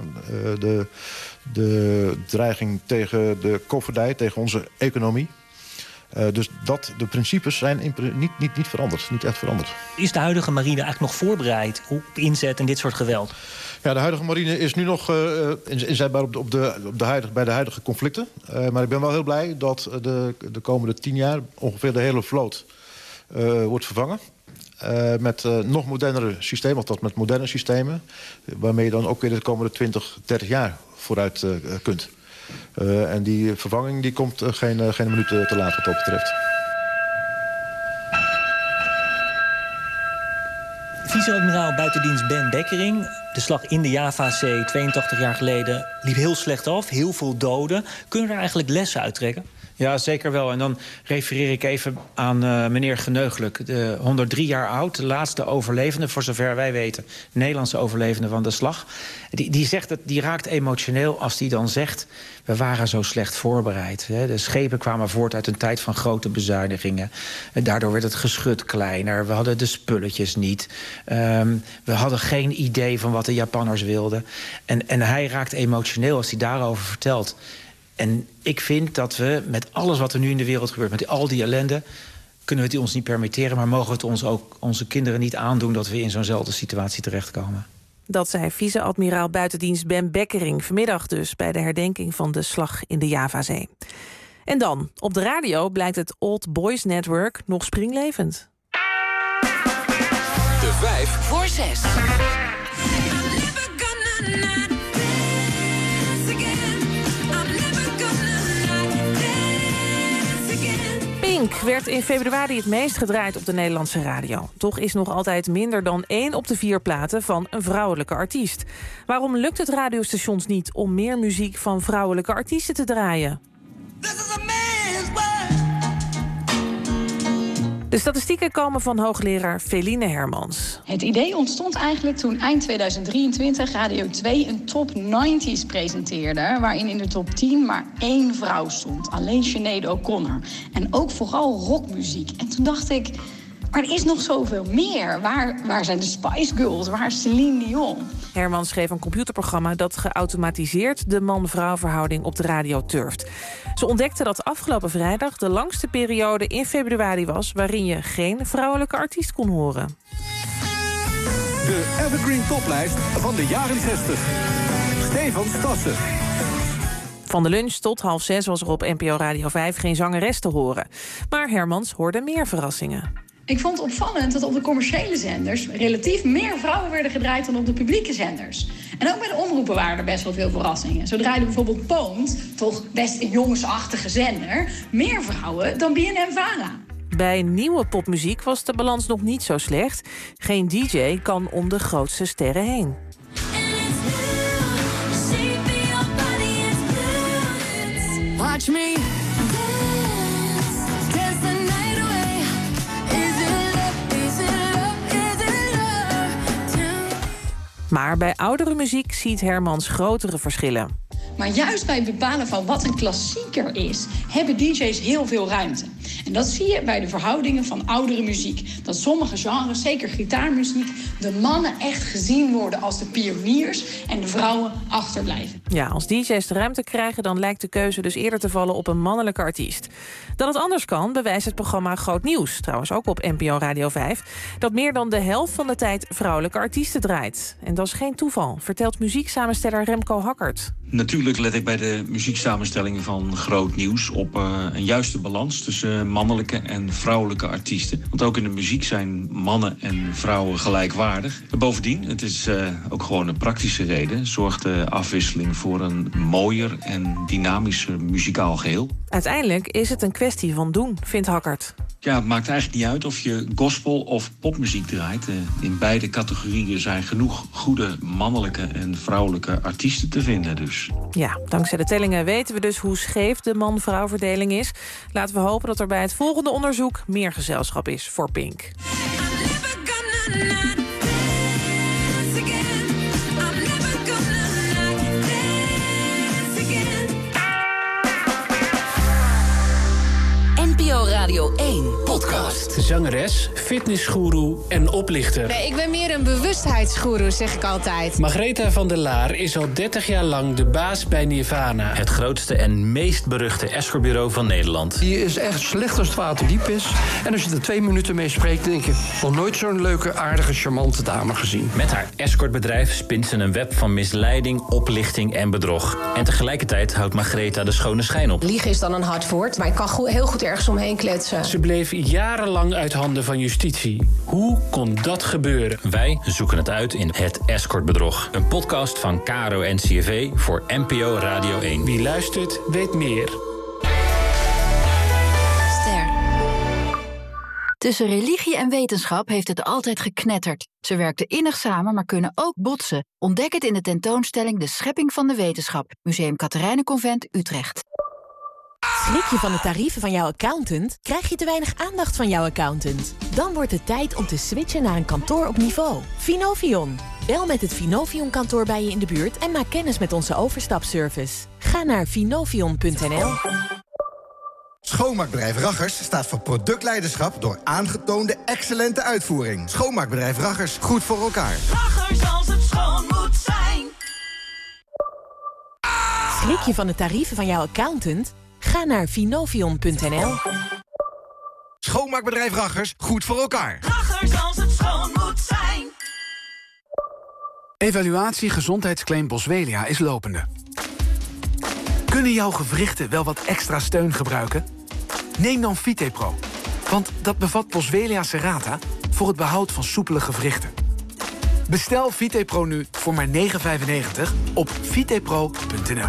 De dreiging tegen de koopvaardij, tegen onze economie. Dus de principes zijn niet veranderd, niet echt veranderd. Is de huidige marine eigenlijk nog voorbereid op inzet en dit soort geweld? Ja, de huidige marine is nu nog inzetbaar bij de huidige conflicten. Maar ik ben wel heel blij dat de komende 10 jaar ongeveer de hele vloot wordt vervangen. Met nog modernere systemen, althans met moderne systemen. Waarmee je dan ook weer de komende 20, 30 jaar vooruit kunt. En die vervanging die komt geen minuut te laat wat dat betreft. Vice-admiraal buitendienst Ben Bekkering. De slag in de Javazee 82 jaar geleden liep heel slecht af. Heel veel doden. Kunnen we daar eigenlijk lessen uit trekken? Ja, zeker wel. En dan refereer ik even aan meneer Geneugelijk. 103 jaar oud, de laatste overlevende, voor zover wij weten, Nederlandse overlevende van de slag. Die raakt emotioneel als die dan zegt: we waren zo slecht voorbereid. De schepen kwamen voort uit een tijd van grote bezuinigingen. Daardoor werd het geschut kleiner. We hadden de spulletjes niet. We hadden geen idee van wat de Japanners wilden. En hij raakt emotioneel als hij daarover vertelt. En ik vind dat we met alles wat er nu in de wereld gebeurt, met al die ellende, kunnen we het ons niet permitteren, maar mogen we het ons ook onze kinderen niet aandoen dat we in zo'nzelfde situatie terechtkomen. Dat zei vice-admiraal buitendienst Ben Bekkering vanmiddag dus bij de herdenking van de slag in de Javazee. En dan, op de radio blijkt het Old Boys Network nog springlevend. De 5 voor 6. Pink werd in februari het meest gedraaid op de Nederlandse radio. Toch is nog altijd minder dan 1 op de 4 platen van een vrouwelijke artiest. Waarom lukt het radiostations niet om meer muziek van vrouwelijke artiesten te draaien? De statistieken komen van hoogleraar Feline Hermans. Het idee ontstond eigenlijk toen eind 2023 Radio 2 een top 90's presenteerde, waarin in de top 10 maar 1 vrouw stond. Alleen Sinead O'Connor. En ook vooral rockmuziek. En toen dacht ik, Maar er is nog zoveel meer. Waar zijn de Spice Girls? Waar is Celine Dion? Herman schreef een computerprogramma dat geautomatiseerd de man-vrouw verhouding op de radio turft. Ze ontdekte dat afgelopen vrijdag de langste periode in februari was waarin je geen vrouwelijke artiest kon horen. De Evergreen Toplijst van de jaren 60. Stefan Stassen. Van de lunch tot 5:30 was er op NPO Radio 5 geen zangeres te horen. Maar Hermans hoorde meer verrassingen. Ik vond het opvallend dat op de commerciële zenders relatief meer vrouwen werden gedraaid dan op de publieke zenders. En ook bij de omroepen waren er best wel veel verrassingen. Zo draaide bijvoorbeeld Poont, toch best een jongensachtige zender, meer vrouwen dan BNN-Vara. Bij nieuwe popmuziek was de balans nog niet zo slecht. Geen DJ kan om de grootste sterren heen. Watch me dance the night away. Is it love, is it love, is it love? Maar bij oudere muziek ziet Hermans grotere verschillen. Maar juist bij het bepalen van wat een klassieker is, hebben DJ's heel veel ruimte. En dat zie je bij de verhoudingen van oudere muziek. Dat sommige genres, zeker gitaarmuziek, de mannen echt gezien worden als de pioniers en de vrouwen achterblijven. Ja, als DJ's de ruimte krijgen, dan lijkt de keuze dus eerder te vallen op een mannelijke artiest. Dat het anders kan, bewijst het programma Groot Nieuws, trouwens ook op NPO Radio 5, dat meer dan de helft van de tijd vrouwelijke artiesten draait. En dat is geen toeval, vertelt muzieksamensteller Remco Hackert. Natuurlijk let ik bij de muzieksamenstelling van Groot Nieuws op een juiste balans tussen mannelijke en vrouwelijke artiesten. Want ook in de muziek zijn mannen en vrouwen gelijkwaardig. En bovendien, het is ook gewoon een praktische reden, zorgt de afwisseling voor een mooier en dynamischer muzikaal geheel. Uiteindelijk is het een kwestie van doen, vindt Hackert. Ja, het maakt eigenlijk niet uit of je gospel of popmuziek draait. In beide categorieën zijn genoeg goede mannelijke en vrouwelijke artiesten te vinden dus. Ja, dankzij de tellingen weten we dus hoe scheef de man-vrouw verdeling is. Laten we hopen dat er bij het volgende onderzoek meer gezelschap is voor Pink. NPO Radio 1 podcast. Zangeres, fitnessgoeroe en oplichter. Nee, ik ben meer een bewustheidsgoeroe, zeg ik altijd. Margreta van der Laar is al 30 jaar lang de baas bij Nirvana. Het grootste en meest beruchte escortbureau van Nederland. Die is echt slecht als het water diep is. En als je er 2 minuten mee spreekt, denk je, nog nooit zo'n leuke, aardige, charmante dame gezien. Met haar escortbedrijf spint ze een web van misleiding, oplichting en bedrog. En tegelijkertijd houdt Margreta de schone schijn op. Liegen is dan een hard woord, maar ik kan heel goed ergens omheen kletsen. Ze bleef jarenlang uit handen van justitie. Hoe kon dat gebeuren? Wij zoeken het uit in Het Escortbedrog. Een podcast van KRO en NCRV voor NPO Radio 1. Wie luistert, weet meer. Ster. Tussen religie en wetenschap heeft het altijd geknetterd. Ze werkten innig samen, maar kunnen ook botsen. Ontdek het in de tentoonstelling De Schepping van de Wetenschap. Museum Katerijnenconvent, Utrecht. Schrik je van de tarieven van jouw accountant? Krijg je te weinig aandacht van jouw accountant? Dan wordt het tijd om te switchen naar een kantoor op niveau. Finovion. Bel met het Finovion-kantoor bij je in de buurt en maak kennis met onze overstapservice. Ga naar finovion.nl. Schoonmaakbedrijf Raggers staat voor productleiderschap door aangetoonde excellente uitvoering. Schoonmaakbedrijf Raggers, goed voor elkaar. Raggers als het schoon moet zijn. Schrik je van de tarieven van jouw accountant? Ga naar finovion.nl. Schoonmaakbedrijf Raggers, goed voor elkaar. Raggers als het schoon moet zijn. Evaluatie gezondheidsclaim Boswellia is lopende. Kunnen jouw gewrichten wel wat extra steun gebruiken? Neem dan VitePro, want dat bevat Boswellia serrata voor het behoud van soepele gewrichten. Bestel VitePro nu voor maar €9,95 op vitepro.nl.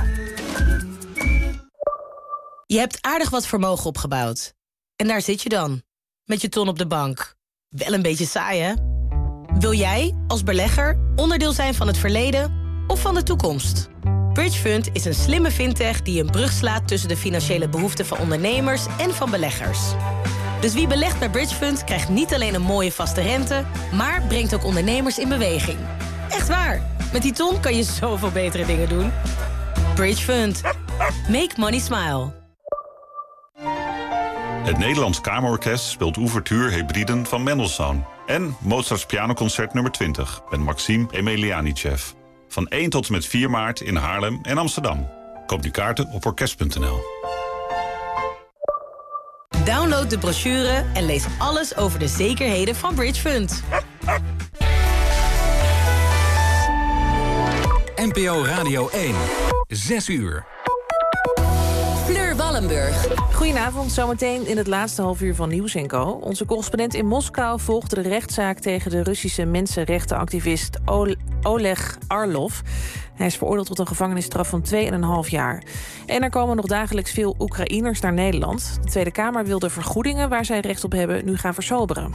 Je hebt aardig wat vermogen opgebouwd. En daar zit je dan, met je ton op de bank. Wel een beetje saai, hè? Wil jij, als belegger, onderdeel zijn van het verleden of van de toekomst? Bridgefund is een slimme fintech die een brug slaat tussen de financiële behoeften van ondernemers en van beleggers. Dus wie belegt bij Bridgefund krijgt niet alleen een mooie vaste rente, maar brengt ook ondernemers in beweging. Echt waar, met die ton kan je zoveel betere dingen doen. Bridgefund. Make money smile. Het Nederlands Kamerorkest speelt Ouverture Hebriden van Mendelssohn. En Mozarts pianoconcert nummer 20 met Maxim Emelianichev. Van 1 tot en met 4 maart in Haarlem en Amsterdam. Koop nu kaarten op orkest.nl. Download de brochure en lees alles over de zekerheden van Bridgefund. NPO Radio 1. 6 uur. Fleur Wallenburg. Goedenavond, zometeen in het laatste half uur van Nieuws & Co. Onze correspondent in Moskou volgt de rechtszaak tegen de Russische mensenrechtenactivist Oleg Arlov. Hij is veroordeeld tot een gevangenisstraf van 2,5 jaar. En er komen nog dagelijks veel Oekraïners naar Nederland. De Tweede Kamer wil de vergoedingen waar zij recht op hebben nu gaan versoberen.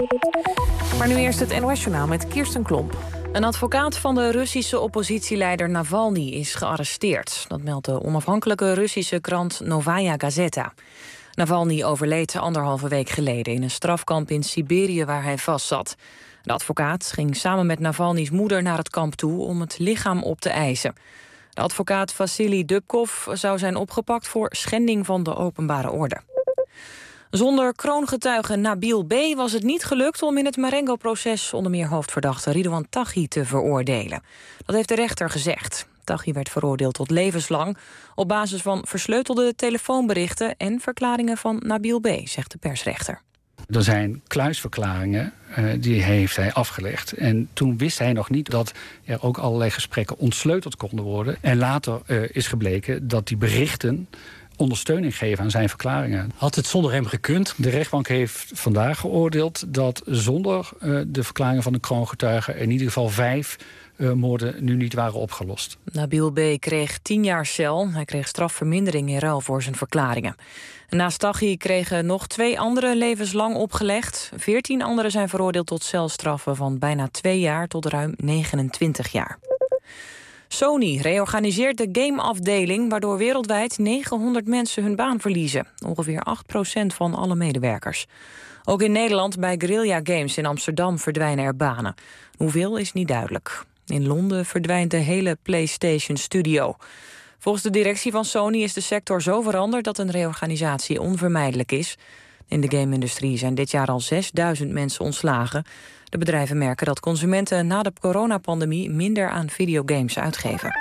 Maar nu eerst het NOS-journaal met Kirsten Klomp. Een advocaat van de Russische oppositieleider Navalny is gearresteerd. Dat meldt de onafhankelijke Russische krant Novaya Gazeta. Navalny overleed 1,5 week geleden in een strafkamp in Siberië waar hij vastzat. De advocaat ging samen met Navalny's moeder naar het kamp toe om het lichaam op te eisen. De advocaat Vassili Dubkov zou zijn opgepakt voor schending van de openbare orde. Zonder kroongetuige Nabil B. was het niet gelukt om in het Marengo-proces onder meer hoofdverdachte Ridouan Taghi te veroordelen. Dat heeft de rechter gezegd. Taghi werd veroordeeld tot levenslang op basis van versleutelde telefoonberichten en verklaringen van Nabil B., zegt de persrechter. Er zijn kluisverklaringen, die heeft hij afgelegd. En toen wist hij nog niet dat er ook allerlei gesprekken ontsleuteld konden worden. En later is gebleken dat die berichten ondersteuning geven aan zijn verklaringen. Had het zonder hem gekund? De rechtbank heeft vandaag geoordeeld dat zonder de verklaringen van de kroongetuigen in ieder geval 5 moorden nu niet waren opgelost. Nabil B. kreeg 10 jaar cel. Hij kreeg strafvermindering in ruil voor zijn verklaringen. Naast Taghi kregen nog 2 anderen levenslang opgelegd. 14 anderen zijn veroordeeld tot celstraffen van bijna 2 jaar tot ruim 29 jaar. Sony reorganiseert de gameafdeling, waardoor wereldwijd 900 mensen hun baan verliezen. Ongeveer 8% van alle medewerkers. Ook in Nederland bij Guerrilla Games in Amsterdam verdwijnen er banen. Hoeveel is niet duidelijk. In Londen verdwijnt de hele PlayStation Studio. Volgens de directie van Sony is de sector zo veranderd dat een reorganisatie onvermijdelijk is. In de game-industrie zijn dit jaar al 6000 mensen ontslagen. De bedrijven merken dat consumenten na de coronapandemie minder aan videogames uitgeven.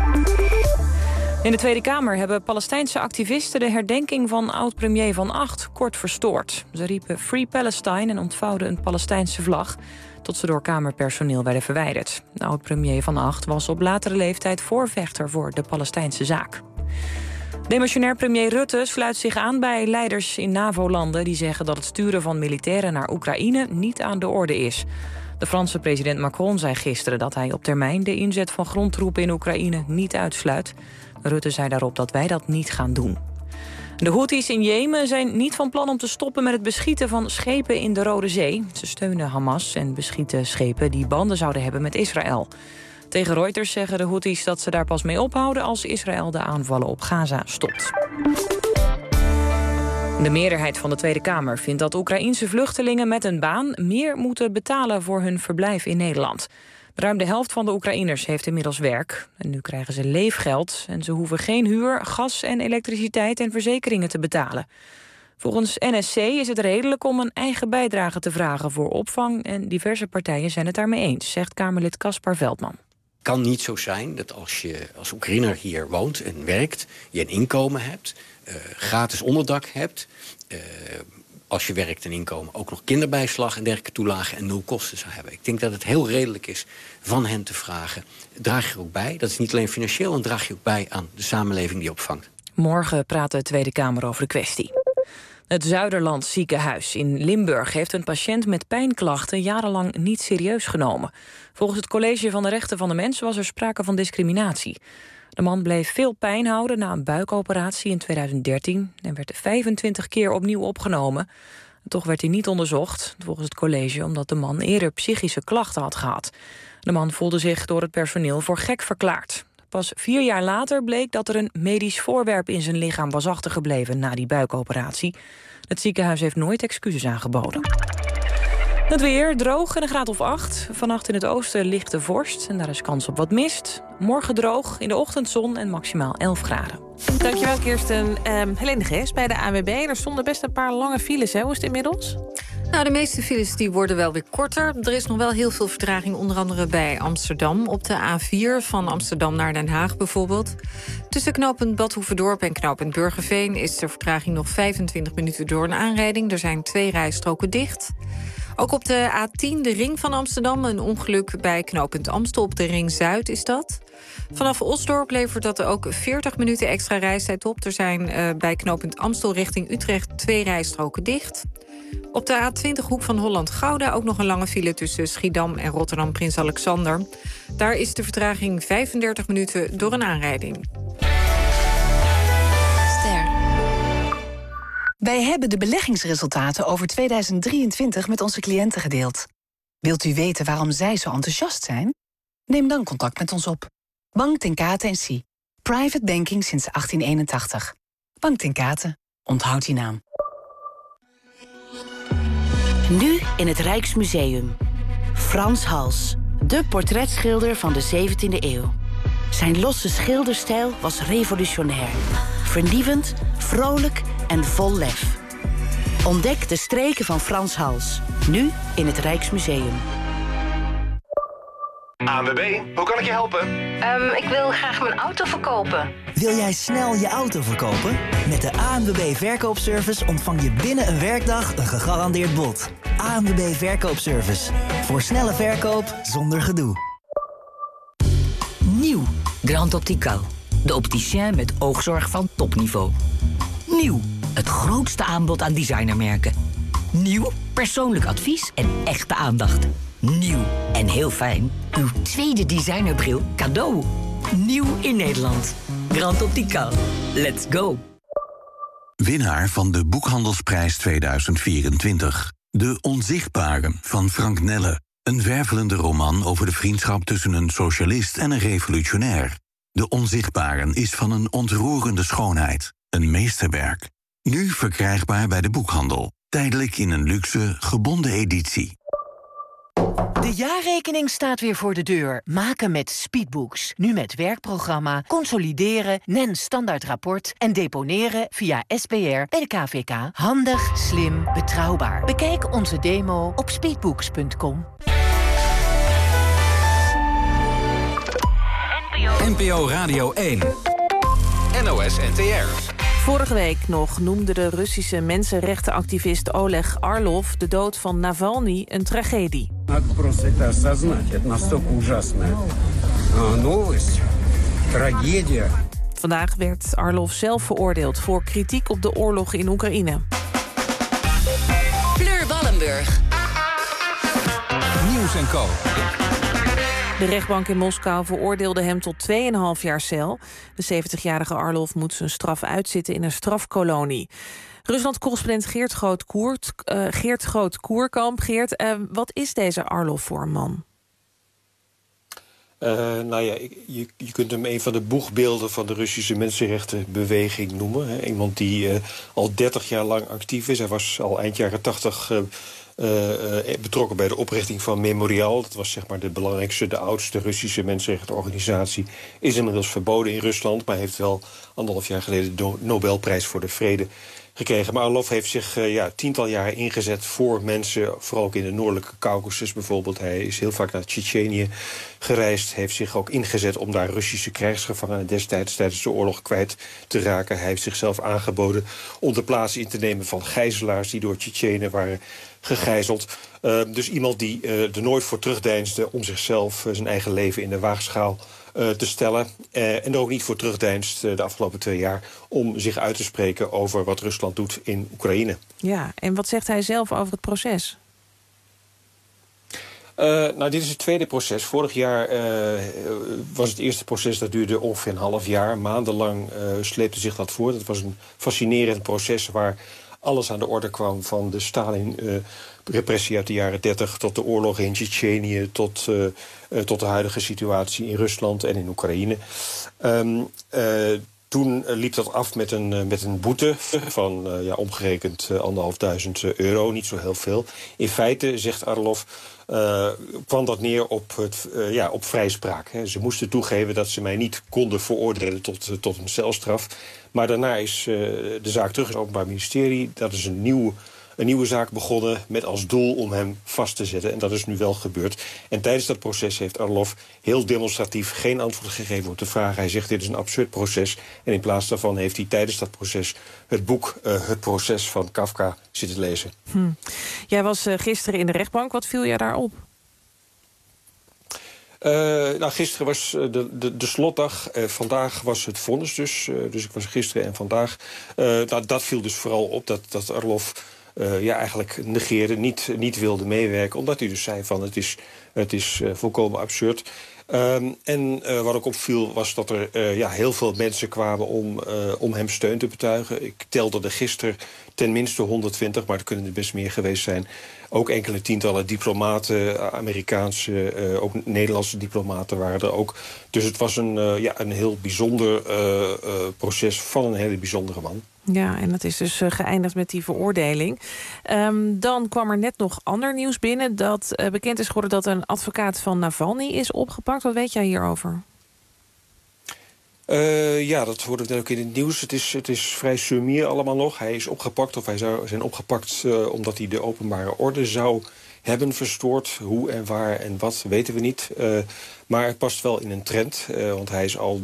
In de Tweede Kamer hebben Palestijnse activisten de herdenking van oud-premier Van Agt kort verstoord. Ze riepen Free Palestine en ontvouwden een Palestijnse vlag, tot ze door kamerpersoneel werden verwijderd. De oud-premier Van Agt was op latere leeftijd voorvechter voor de Palestijnse zaak. Demissionair premier Rutte sluit zich aan bij leiders in NAVO-landen die zeggen dat het sturen van militairen naar Oekraïne niet aan de orde is. De Franse president Macron zei gisteren dat hij op termijn de inzet van grondtroepen in Oekraïne niet uitsluit. Rutte zei daarop dat wij dat niet gaan doen. De Houthis in Jemen zijn niet van plan om te stoppen met het beschieten van schepen in de Rode Zee. Ze steunen Hamas en beschieten schepen die banden zouden hebben met Israël. Tegen Reuters zeggen de Houthis dat ze daar pas mee ophouden als Israël de aanvallen op Gaza stopt. De meerderheid van de Tweede Kamer vindt dat Oekraïense vluchtelingen met een baan meer moeten betalen voor hun verblijf in Nederland. Ruim de helft van de Oekraïners heeft inmiddels werk. En nu krijgen ze leefgeld en ze hoeven geen huur, gas en elektriciteit en verzekeringen te betalen. Volgens NSC is het redelijk om een eigen bijdrage te vragen voor opvang en diverse partijen zijn het daarmee eens, zegt Kamerlid Caspar Veldman. Het kan niet zo zijn dat als je als Oekraïner hier woont en werkt, je een inkomen hebt, gratis onderdak hebt, als je werkt en inkomen ook nog kinderbijslag en dergelijke toelagen en 0 kosten zou hebben. Ik denk dat het heel redelijk is van hen te vragen, draag je er ook bij? Dat is niet alleen financieel, dan draag je ook bij aan de samenleving die opvangt. Morgen praat de Tweede Kamer over de kwestie. Het Zuiderland ziekenhuis in Limburg heeft een patiënt met pijnklachten jarenlang niet serieus genomen. Volgens het College van de Rechten van de Mens was er sprake van discriminatie. De man bleef veel pijn houden na een buikoperatie in 2013 en werd 25 keer opnieuw opgenomen. Toch werd hij niet onderzocht, volgens het college, omdat de man eerder psychische klachten had gehad. De man voelde zich door het personeel voor gek verklaard. Pas 4 jaar later bleek dat er een medisch voorwerp in zijn lichaam was achtergebleven na die buikoperatie. Het ziekenhuis heeft nooit excuses aangeboden. Het weer, droog en een graad of 8. Vannacht in het oosten lichte vorst en daar is kans op wat mist. Morgen droog, in de ochtend zon en maximaal 11 graden. Dankjewel, Kirsten. Helene de Geest bij de ANWB. Er stonden best een paar lange files, hè? Hoe is het inmiddels? Nou, de meeste files die worden wel weer korter. Er is nog wel heel veel vertraging, onder andere bij Amsterdam. Op de A4 van Amsterdam naar Den Haag bijvoorbeeld. Tussen knooppunt Badhoevedorp en knooppunt Burgerveen is de vertraging nog 25 minuten door een aanrijding. Er zijn 2 rijstroken dicht. Ook op de A10, de ring van Amsterdam, een ongeluk bij knooppunt Amstel. Op de ring Zuid is dat. Vanaf Osdorp levert dat ook 40 minuten extra reistijd op. Er zijn bij knooppunt Amstel richting Utrecht 2 rijstroken dicht. Op de A20 hoek van Holland-Gouda ook nog een lange file tussen Schiedam en Rotterdam-Prins Alexander. Daar is de vertraging 35 minuten door een aanrijding. Wij hebben de beleggingsresultaten over 2023 met onze cliënten gedeeld. Wilt u weten waarom zij zo enthousiast zijn? Neem dan contact met ons op. Bank ten Kate & Cie. Private banking sinds 1881. Bank ten Kate. Onthoud die naam. Nu in het Rijksmuseum. Frans Hals, de portretschilder van de 17e eeuw. Zijn losse schilderstijl was revolutionair. Vernieuwend, vrolijk en vol lef. Ontdek de streken van Frans Hals. Nu in het Rijksmuseum. ANWB, hoe kan ik je helpen? Ik wil graag mijn auto verkopen. Wil jij snel je auto verkopen? Met de ANWB Verkoopservice ontvang je binnen een werkdag een gegarandeerd bod. ANWB Verkoopservice. Voor snelle verkoop zonder gedoe. Nieuw, Grand Optical. De opticien met oogzorg van topniveau. Nieuw, het grootste aanbod aan designermerken. Nieuw, persoonlijk advies en echte aandacht. Nieuw en heel fijn, uw tweede designerbril cadeau. Nieuw in Nederland. Grand Optical. Let's go. Winnaar van de Boekhandelsprijs 2024. De Onzichtbaren van Frank Nelle. Een wervelende roman over de vriendschap tussen een socialist en een revolutionair. De Onzichtbaren is van een ontroerende schoonheid. Een meesterwerk. Nu verkrijgbaar bij de boekhandel. Tijdelijk in een luxe, gebonden editie. De jaarrekening staat weer voor de deur. Maken met Speedbooks. Nu met werkprogramma, consolideren, NEN standaardrapport en deponeren via SPR bij de KVK. Handig, slim, betrouwbaar. Bekijk onze demo op speedbooks.com. NPO Radio 1. NOS NTR. Vorige week nog noemde de Russische mensenrechtenactivist Oleg Arlov de dood van Navalny een tragedie. Vandaag werd Arlov zelf veroordeeld voor kritiek op de oorlog in Oekraïne. Fleur Wallenburg. Nieuws en Co. De rechtbank in Moskou veroordeelde hem tot 2,5 jaar cel. De 70-jarige Arlov moet zijn straf uitzitten in een strafkolonie. Rusland-correspondent Geert Groot-Koerkamp. Geert, wat is deze Arlov voor een man? Je kunt hem een van de boegbeelden van de Russische mensenrechtenbeweging noemen. Hè. Iemand die al 30 jaar lang actief is. Hij was al eind jaren 80 betrokken bij de oprichting van Memorial. Dat was zeg maar de belangrijkste, de oudste Russische mensenrechtenorganisatie. Is inmiddels verboden in Rusland, maar heeft wel 1,5 jaar geleden de Nobelprijs voor de Vrede gekregen. Maar Arlov heeft zich tiental jaren ingezet voor mensen, vooral ook in de noordelijke Caucasus bijvoorbeeld. Hij is heel vaak naar Tsjetsjenië gereisd, heeft zich ook ingezet om daar Russische krijgsgevangenen destijds tijdens de oorlog kwijt te raken. Hij heeft zichzelf aangeboden om de plaats in te nemen van gijzelaars die door Tsjetsjenen waren gegijzeld. Dus iemand die er nooit voor terugdeinsde om zichzelf, zijn eigen leven in de waagschaal te stellen. En er ook niet voor terugdeinst de afgelopen 2 jaar om zich uit te spreken over wat Rusland doet in Oekraïne. Ja, en wat zegt hij zelf over het proces? Dit is het tweede proces. Vorig jaar was het eerste proces, dat duurde ongeveer 1,5 jaar. Maandenlang sleepte zich dat voort. Het was een fascinerend proces waar alles aan de orde kwam, van de Stalin-repressie uit de jaren 30... tot de oorlog in Tsjetsjenië, tot de huidige situatie in Rusland en in Oekraïne. Toen liep dat af met een boete van omgerekend €1.500. Niet zo heel veel. In feite, zegt Arlof, kwam dat neer op vrijspraak. Hè. Ze moesten toegeven dat ze mij niet konden veroordelen tot een celstraf. Maar daarna is de zaak terug in het Openbaar Ministerie. Dat is een nieuwe zaak begonnen met als doel om hem vast te zetten. En dat is nu wel gebeurd. En tijdens dat proces heeft Arlof heel demonstratief geen antwoord gegeven op de vraag. Hij zegt, dit is een absurd proces. En in plaats daarvan heeft hij tijdens dat proces het boek Het Proces van Kafka zitten lezen. Jij was gisteren in de rechtbank. Wat viel jij daarop? Gisteren was de slotdag. Vandaag was het vonnis dus. Dus ik was gisteren en vandaag. Dat viel dus vooral op dat Arlof eigenlijk negeerde, niet wilde meewerken. Omdat hij dus zei van het is volkomen absurd. En wat ook opviel was dat er heel veel mensen kwamen om hem steun te betuigen. Ik telde er gisteren tenminste 120, maar er kunnen er best meer geweest zijn. Ook enkele tientallen diplomaten, Amerikaanse, ook Nederlandse diplomaten waren er ook. Dus het was een heel bijzonder proces van een hele bijzondere man. Ja, en dat is dus geëindigd met die veroordeling. Dan kwam er net nog ander nieuws binnen dat bekend is geworden dat een advocaat van Navalny is opgepakt. Wat weet jij hierover? Dat hoorde ik net ook in het nieuws. Het is vrij sumier allemaal nog. Hij is opgepakt, of hij zou zijn opgepakt omdat hij de openbare orde zou hebben verstoord. Hoe en waar en wat, weten we niet. Maar het past wel in een trend, want hij is al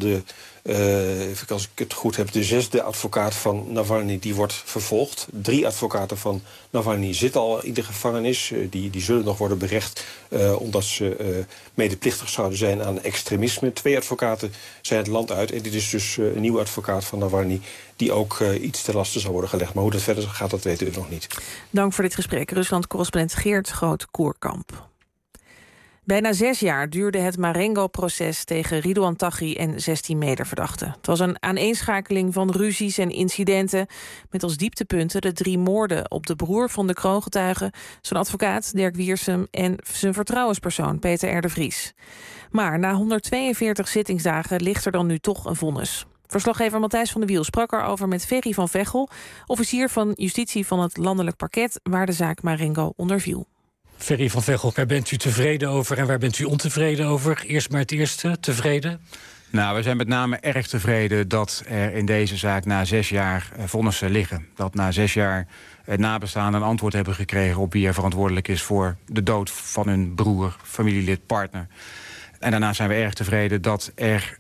als ik het goed heb, de 6e advocaat van Navalny die wordt vervolgd. 3 advocaten van Navalny zitten al in de gevangenis. Die zullen nog worden berecht omdat ze medeplichtig zouden zijn aan extremisme. 2 advocaten zijn het land uit. En dit is dus een nieuwe advocaat van Navalny die ook iets ten laste zal worden gelegd. Maar hoe dat verder gaat, dat weten we nog niet. Dank voor dit gesprek. Rusland-correspondent Geert Groot-Koerkamp. Bijna 6 jaar duurde het Marengo-proces tegen Ridouan Taghi en 16 mederverdachten. Het was een aaneenschakeling van ruzies en incidenten met als dieptepunten de 3 moorden op de broer van de kroongetuige, zijn advocaat Dirk Wiersum en zijn vertrouwenspersoon Peter R. de Vries. Maar na 142 zittingsdagen ligt er dan nu toch een vonnis. Verslaggever Matthijs van de Wiel sprak erover met Ferry van Veghel, officier van justitie van het landelijk parket waar de zaak Marengo onder viel. Ferry van Veghel, waar bent u tevreden over en waar bent u ontevreden over? Eerst maar het eerste, tevreden? Nou, we zijn met name erg tevreden dat er in deze zaak na 6 jaar vonnissen liggen. Dat na 6 jaar nabestaanden een antwoord hebben gekregen op wie er verantwoordelijk is voor de dood van hun broer, familielid, partner. En daarna zijn we erg tevreden dat er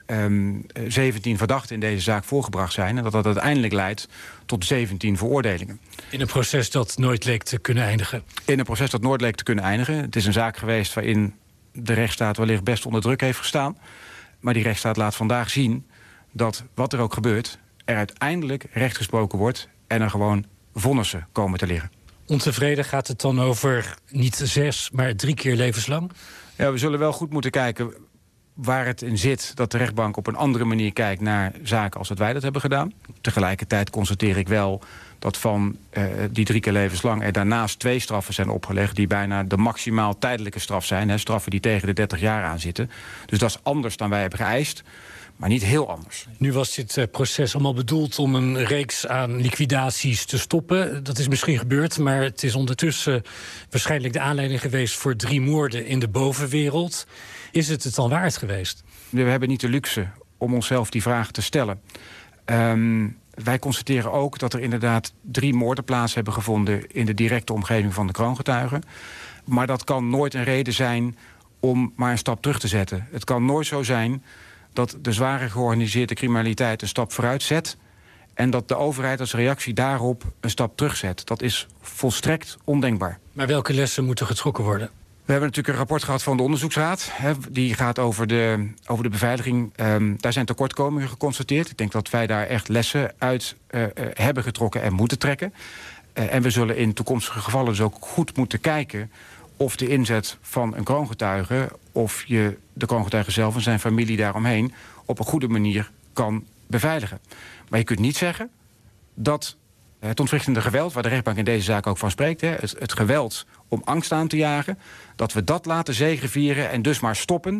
17 verdachten in deze zaak voorgebracht zijn en dat dat uiteindelijk leidt tot 17 veroordelingen. In een proces dat nooit leek te kunnen eindigen? In een proces dat nooit leek te kunnen eindigen. Het is een zaak geweest waarin de rechtsstaat wellicht best onder druk heeft gestaan. Maar die rechtsstaat laat vandaag zien dat wat er ook gebeurt, er uiteindelijk recht gesproken wordt en er gewoon vonnissen komen te liggen. Ontevreden gaat het dan over niet 6, maar 3 keer levenslang? Ja, we zullen wel goed moeten kijken waar het in zit dat de rechtbank op een andere manier kijkt naar zaken als dat wij dat hebben gedaan. Tegelijkertijd constateer ik wel dat van die 3 keer levenslang er daarnaast 2 straffen zijn opgelegd die bijna de maximaal tijdelijke straf zijn. Hè, straffen die tegen de 30 jaar aan zitten. Dus dat is anders dan wij hebben geëist, maar niet heel anders. Nu was dit proces allemaal bedoeld om een reeks aan liquidaties te stoppen. Dat is misschien gebeurd, maar het is ondertussen waarschijnlijk de aanleiding geweest voor 3 moorden in de bovenwereld. Is het dan waard geweest? We hebben niet de luxe om onszelf die vraag te stellen. Wij constateren ook dat er inderdaad 3 moorden plaats hebben gevonden in de directe omgeving van de kroongetuigen. Maar dat kan nooit een reden zijn om maar een stap terug te zetten. Het kan nooit zo zijn dat de zware georganiseerde criminaliteit een stap vooruit zet en dat de overheid als reactie daarop een stap terugzet. Dat is volstrekt ondenkbaar. Maar welke lessen moeten getrokken worden? We hebben natuurlijk een rapport gehad van de onderzoeksraad. Die gaat over de beveiliging. Daar zijn tekortkomingen geconstateerd. Ik denk dat wij daar echt lessen uit hebben getrokken en moeten trekken. En we zullen in toekomstige gevallen dus ook goed moeten kijken of de inzet van een kroongetuige, of je de kroongetuige zelf en zijn familie daaromheen op een goede manier kan beveiligen. Maar je kunt niet zeggen dat het ontwrichtende geweld, waar de rechtbank in deze zaak ook van spreekt, het geweld om angst aan te jagen, dat we dat laten zegevieren en dus maar stoppen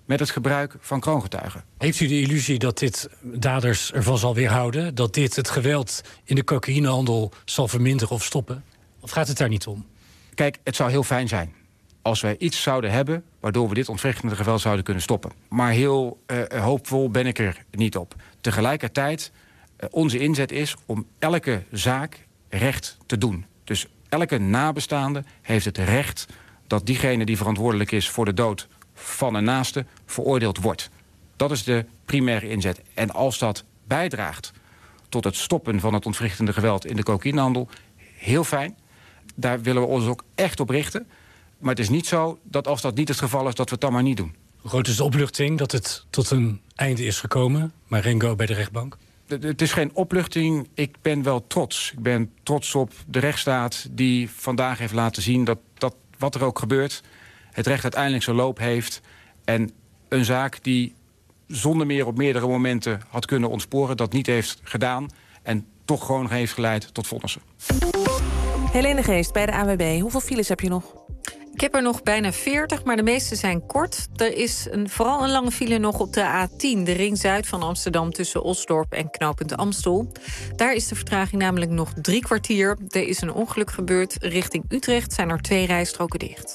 met het gebruik van kroongetuigen. Heeft u de illusie dat dit daders ervan zal weerhouden? Dat dit het geweld in de cocaïnehandel zal verminderen of stoppen? Of gaat het daar niet om? Kijk, het zou heel fijn zijn als wij iets zouden hebben waardoor we dit ontwrichtende geweld zouden kunnen stoppen. Maar heel hoopvol ben ik er niet op. Tegelijkertijd, onze inzet is om elke zaak recht te doen. Dus elke nabestaande heeft het recht dat diegene die verantwoordelijk is voor de dood van een naaste veroordeeld wordt. Dat is de primaire inzet. En als dat bijdraagt tot het stoppen van het ontwrichtende geweld in de cocaïnehandel, heel fijn. Daar willen we ons ook echt op richten. Maar het is niet zo dat als dat niet het geval is, dat we het dan maar niet doen. Hoe groot is de opluchting dat het tot een einde is gekomen? Marengo bij de rechtbank? Het is geen opluchting. Ik ben wel trots. Ik ben trots op de rechtsstaat die vandaag heeft laten zien dat wat er ook gebeurt, het recht uiteindelijk zijn loop heeft. En een zaak die zonder meer op meerdere momenten had kunnen ontsporen, dat niet heeft gedaan en toch gewoon heeft geleid tot vonnissen. Helene Geest bij de ANWB. Hoeveel files heb je nog? Ik heb er nog bijna 40, maar de meeste zijn kort. Er is vooral een lange file nog op de A10, de ring zuid van Amsterdam, tussen Osdorp en knooppunt Amstel. Daar is de vertraging namelijk nog 3 kwartier. Er is een ongeluk gebeurd. Richting Utrecht zijn er 2 rijstroken dicht.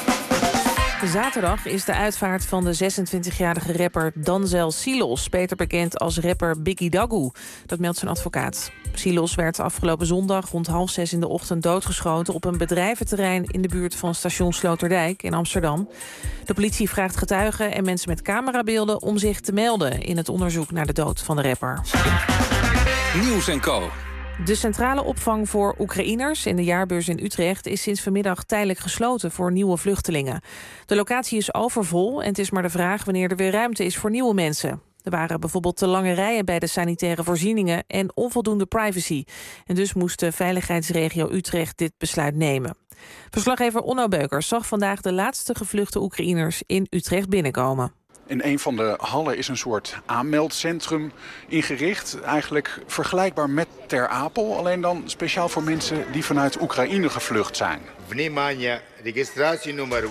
Zaterdag is de uitvaart van de 26-jarige rapper Danzel Silos, beter bekend als rapper Biggie Dagu. Dat meldt zijn advocaat. Silos werd afgelopen zondag rond 5:30 in de ochtend doodgeschoten op een bedrijventerrein in de buurt van station Sloterdijk in Amsterdam. De politie vraagt getuigen en mensen met camerabeelden om zich te melden in het onderzoek naar de dood van de rapper. Nieuws & Co. De centrale opvang voor Oekraïners in de jaarbeurs in Utrecht is sinds vanmiddag tijdelijk gesloten voor nieuwe vluchtelingen. De locatie is overvol en het is maar de vraag wanneer er weer ruimte is voor nieuwe mensen. Er waren bijvoorbeeld te lange rijen bij de sanitaire voorzieningen en onvoldoende privacy. En dus moest de veiligheidsregio Utrecht dit besluit nemen. Verslaggever Onno Beukers zag vandaag de laatste gevluchte Oekraïners in Utrecht binnenkomen. In een van de hallen is een soort aanmeldcentrum ingericht. Eigenlijk vergelijkbaar met Ter Apel, alleen dan speciaal voor mensen die vanuit Oekraïne gevlucht zijn. Внимание, registratienummer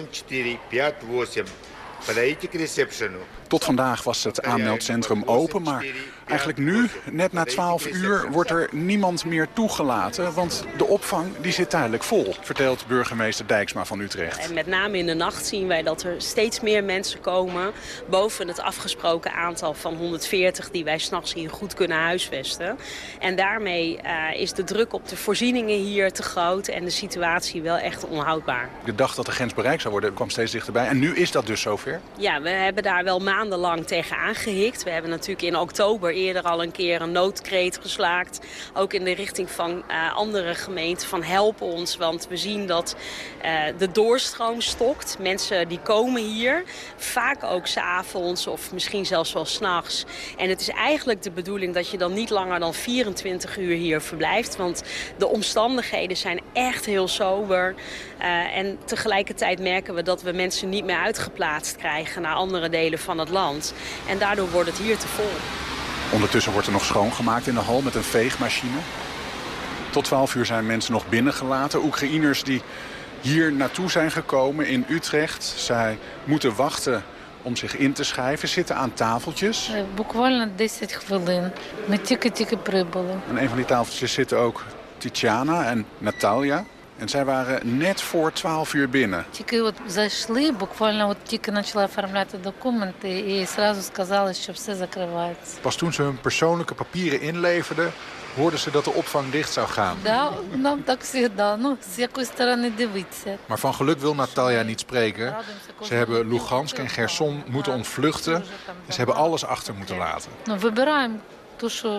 8458. Подойдите к ресепшену. Tot vandaag was het aanmeldcentrum open, maar eigenlijk nu, net na 12 uur, wordt er niemand meer toegelaten. Want de opvang die zit tijdelijk vol, vertelt burgemeester Dijksma van Utrecht. En met name in de nacht zien wij dat er steeds meer mensen komen, boven het afgesproken aantal van 140 die wij 's nachts hier goed kunnen huisvesten. En daarmee is de druk op de voorzieningen hier te groot en de situatie wel echt onhoudbaar. De dag dat de grens bereikt zou worden kwam steeds dichterbij en nu is dat dus zover? Ja, we hebben daar wel maandenlang tegen aangehikt. We hebben natuurlijk in oktober eerder al een keer een noodkreet geslaakt. Ook in de richting van andere gemeenten van help ons. Want we zien dat de doorstroom stokt. Mensen die komen hier, vaak ook 's avonds of misschien zelfs wel 's nachts. En het is eigenlijk de bedoeling dat je dan niet langer dan 24 uur hier verblijft. Want de omstandigheden zijn echt heel sober. En tegelijkertijd merken we dat we mensen niet meer uitgeplaatst krijgen naar andere delen van het land. En daardoor wordt het hier te vol. Ondertussen wordt er nog schoongemaakt in de hal met een veegmachine. Tot 12 uur zijn mensen nog binnengelaten. Oekraïners die hier naartoe zijn gekomen in Utrecht. Zij moeten wachten om zich in te schrijven, zitten aan tafeltjes. Bukvalno 10 хвилин. Ми тільки прибули. Aan een van die tafeltjes zitten ook Titiana en Natalia. En zij waren net voor 12 uur binnen. Тільки от зайшли, буквально от тільки почала оформляти документи і сразу сказали, що все закривається. Pas toen ze hun persoonlijke papieren inleverden, hoorden ze dat de opvang dicht zou gaan. Да, нам так всегда, ну, з якої сторони дивитися. Maar van geluk wil Natalia niet spreken. Ze hebben Lugansk en Gerson moeten ontvluchten. En ze hebben alles achter moeten laten. Ну, вибираємо ту, що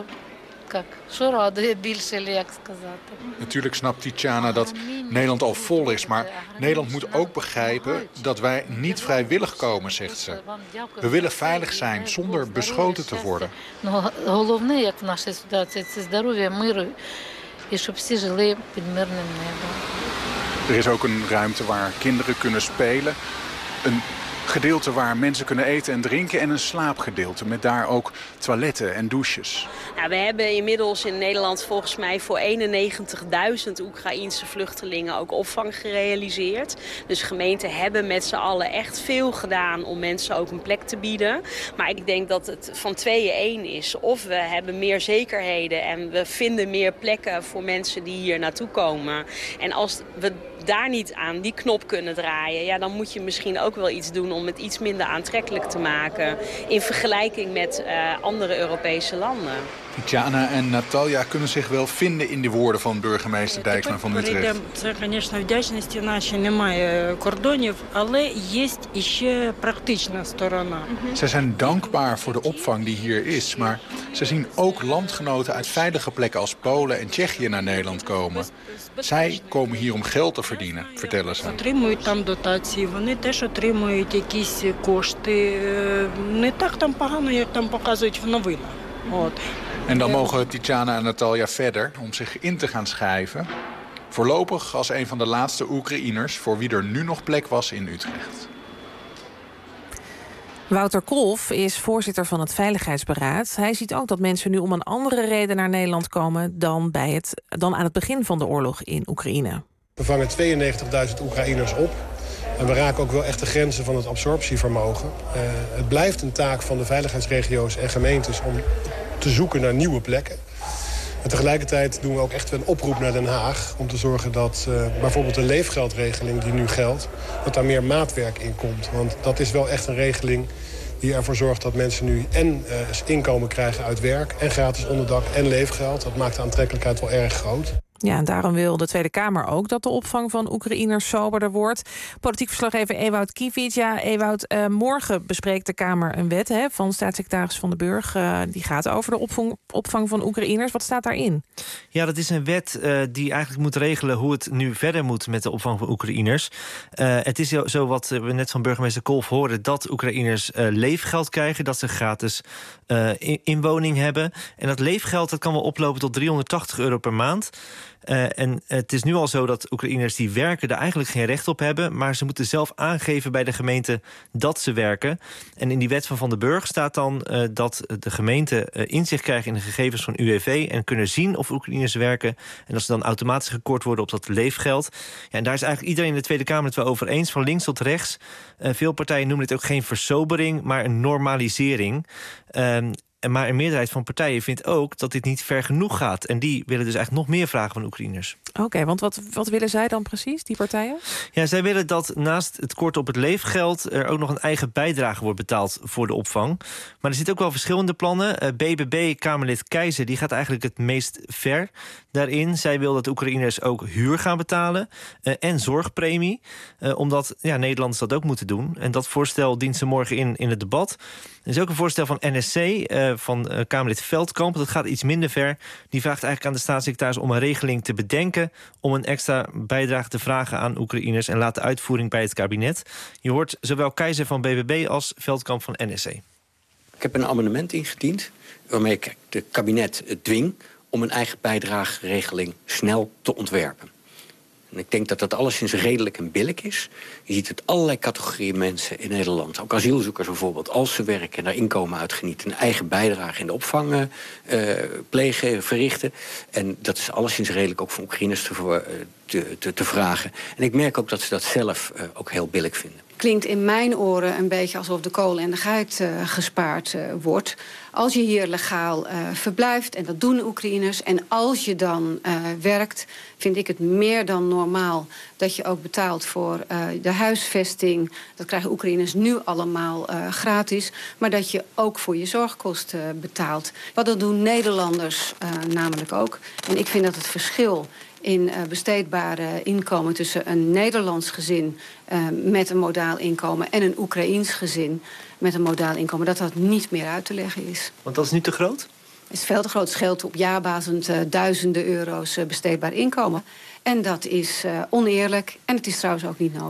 що радує більше, як сказати. Natuurlijk snapt Titiana dat Nederland al vol is, maar Nederland moet ook begrijpen dat wij niet vrijwillig komen, zegt ze. We willen veilig zijn zonder beschoten te worden. Головне, як в нашій ситуації, це здоров'я, миру і щоб всі жили під мирним небом. Er is ook een ruimte waar kinderen kunnen spelen. Een gedeelte waar mensen kunnen eten en drinken en een slaapgedeelte met daar ook toiletten en douches. Nou, we hebben inmiddels in Nederland volgens mij voor 91.000 Oekraïense vluchtelingen ook opvang gerealiseerd. Dus gemeenten hebben met z'n allen echt veel gedaan om mensen ook een plek te bieden. Maar ik denk dat het van 2-1 is. Of we hebben meer zekerheden en we vinden meer plekken voor mensen die hier naartoe komen. En als we daar niet aan die knop kunnen draaien, ja, dan moet je misschien ook wel iets doen om het iets minder aantrekkelijk te maken in vergelijking met andere Europese landen. Tjana en Natalia kunnen zich wel vinden in de woorden van burgemeester Dijksma van Utrecht. Це, звісно, вдячності наші немає кордонів, але є ще практична сторона. Zij zijn dankbaar voor de opvang die hier is, maar ze zien ook landgenoten uit veilige plekken als Polen en Tsjechië naar Nederland komen. Zij komen hier om geld te verdienen, vertellen ze. Отримують там дотації, вони теж отримують якісь кошти. Не так там погано, як там показують в новинах. От. En dan mogen Tjana en Natalia verder om zich in te gaan schrijven. Voorlopig als een van de laatste Oekraïners voor wie er nu nog plek was in Utrecht. Wouter Kolff is voorzitter van het Veiligheidsberaad. Hij ziet ook dat mensen nu om een andere reden naar Nederland komen dan aan het begin van de oorlog in Oekraïne. We vangen 92.000 Oekraïners op. En we raken ook wel echt de grenzen van het absorptievermogen. Het blijft een taak van de veiligheidsregio's en gemeentes om te zoeken naar nieuwe plekken. En tegelijkertijd doen we ook echt een oproep naar Den Haag om te zorgen dat bijvoorbeeld de leefgeldregeling die nu geldt, dat daar meer maatwerk in komt. Want dat is wel echt een regeling die ervoor zorgt dat mensen nu en inkomen krijgen uit werk en gratis onderdak en leefgeld. Dat maakt de aantrekkelijkheid wel erg groot. Ja, en daarom wil de Tweede Kamer ook dat de opvang van Oekraïners soberder wordt. Politiek verslaggever Ewout Kiviet. Ja, Ewout, morgen bespreekt de Kamer een wet van staatssecretaris Van den Burg. Die gaat over de opvang van Oekraïners. Wat staat daarin? Ja, dat is een wet die eigenlijk moet regelen hoe het nu verder moet met de opvang van Oekraïners. Het is zo wat we net van burgemeester Kolff hoorden, dat Oekraïners leefgeld krijgen, dat ze gratis inwoning hebben. En dat leefgeld dat kan wel oplopen tot €380 per maand. En het is nu al zo dat Oekraïners die werken daar eigenlijk geen recht op hebben, maar ze moeten zelf aangeven bij de gemeente dat ze werken. En in die wet van den Burg staat dan dat de gemeente inzicht krijgt in de gegevens van UWV en kunnen zien of Oekraïners werken. En dat ze dan automatisch gekort worden op dat leefgeld. Ja, en daar is eigenlijk iedereen in de Tweede Kamer het wel over eens, van links tot rechts. Veel partijen noemen dit ook geen versobering, maar een normalisering. Maar een meerderheid van partijen vindt ook dat dit niet ver genoeg gaat. En die willen dus eigenlijk nog meer vragen van Oekraïners. Oké, want wat willen zij dan precies, die partijen? Ja, zij willen dat naast het kort op het leefgeld er ook nog een eigen bijdrage wordt betaald voor de opvang. Maar er zitten ook wel verschillende plannen. BBB-Kamerlid Keizer die gaat eigenlijk het meest ver daarin. Zij wil dat Oekraïners ook huur gaan betalen en zorgpremie. Omdat Nederlanders dat ook moeten doen. En dat voorstel dient ze morgen in het debat. Er is ook een voorstel van NSC, van Kamerlid Veldkamp. Dat gaat iets minder ver. Die vraagt eigenlijk aan de staatssecretaris om een regeling te bedenken om een extra bijdrage te vragen aan Oekraïners en laat de uitvoering bij het kabinet. Je hoort zowel Keizer van BBB als Veldkamp van NSC. Ik heb een amendement ingediend waarmee ik het kabinet dwing om een eigen bijdrageregeling snel te ontwerpen. En ik denk dat dat alleszins redelijk en billig is. Je ziet het allerlei categorieën mensen in Nederland, ook asielzoekers bijvoorbeeld, als ze werken en daar inkomen uit genieten, een eigen bijdrage in de opvang plegen, verrichten. En dat is alleszins redelijk ook van Oekraïners te vragen. En ik merk ook dat ze dat zelf ook heel billig vinden. Klinkt in mijn oren een beetje alsof de kool en de geit gespaard wordt. Als je hier legaal verblijft, en dat doen Oekraïners, en als je dan werkt, vind ik het meer dan normaal dat je ook betaalt voor de huisvesting. Dat krijgen Oekraïners nu allemaal gratis. Maar dat je ook voor je zorgkosten betaalt. Wat dat doen Nederlanders namelijk ook. En ik vind dat het verschil in besteedbare inkomen tussen een Nederlands gezin met een modaal inkomen en een Oekraïens gezin met een modaal inkomen, dat niet meer uit te leggen is. Want dat is nu te groot? Het is veel te groot. Het scheelt op jaarbasis duizenden euro's besteedbaar inkomen. En dat is oneerlijk en het is trouwens ook niet nodig.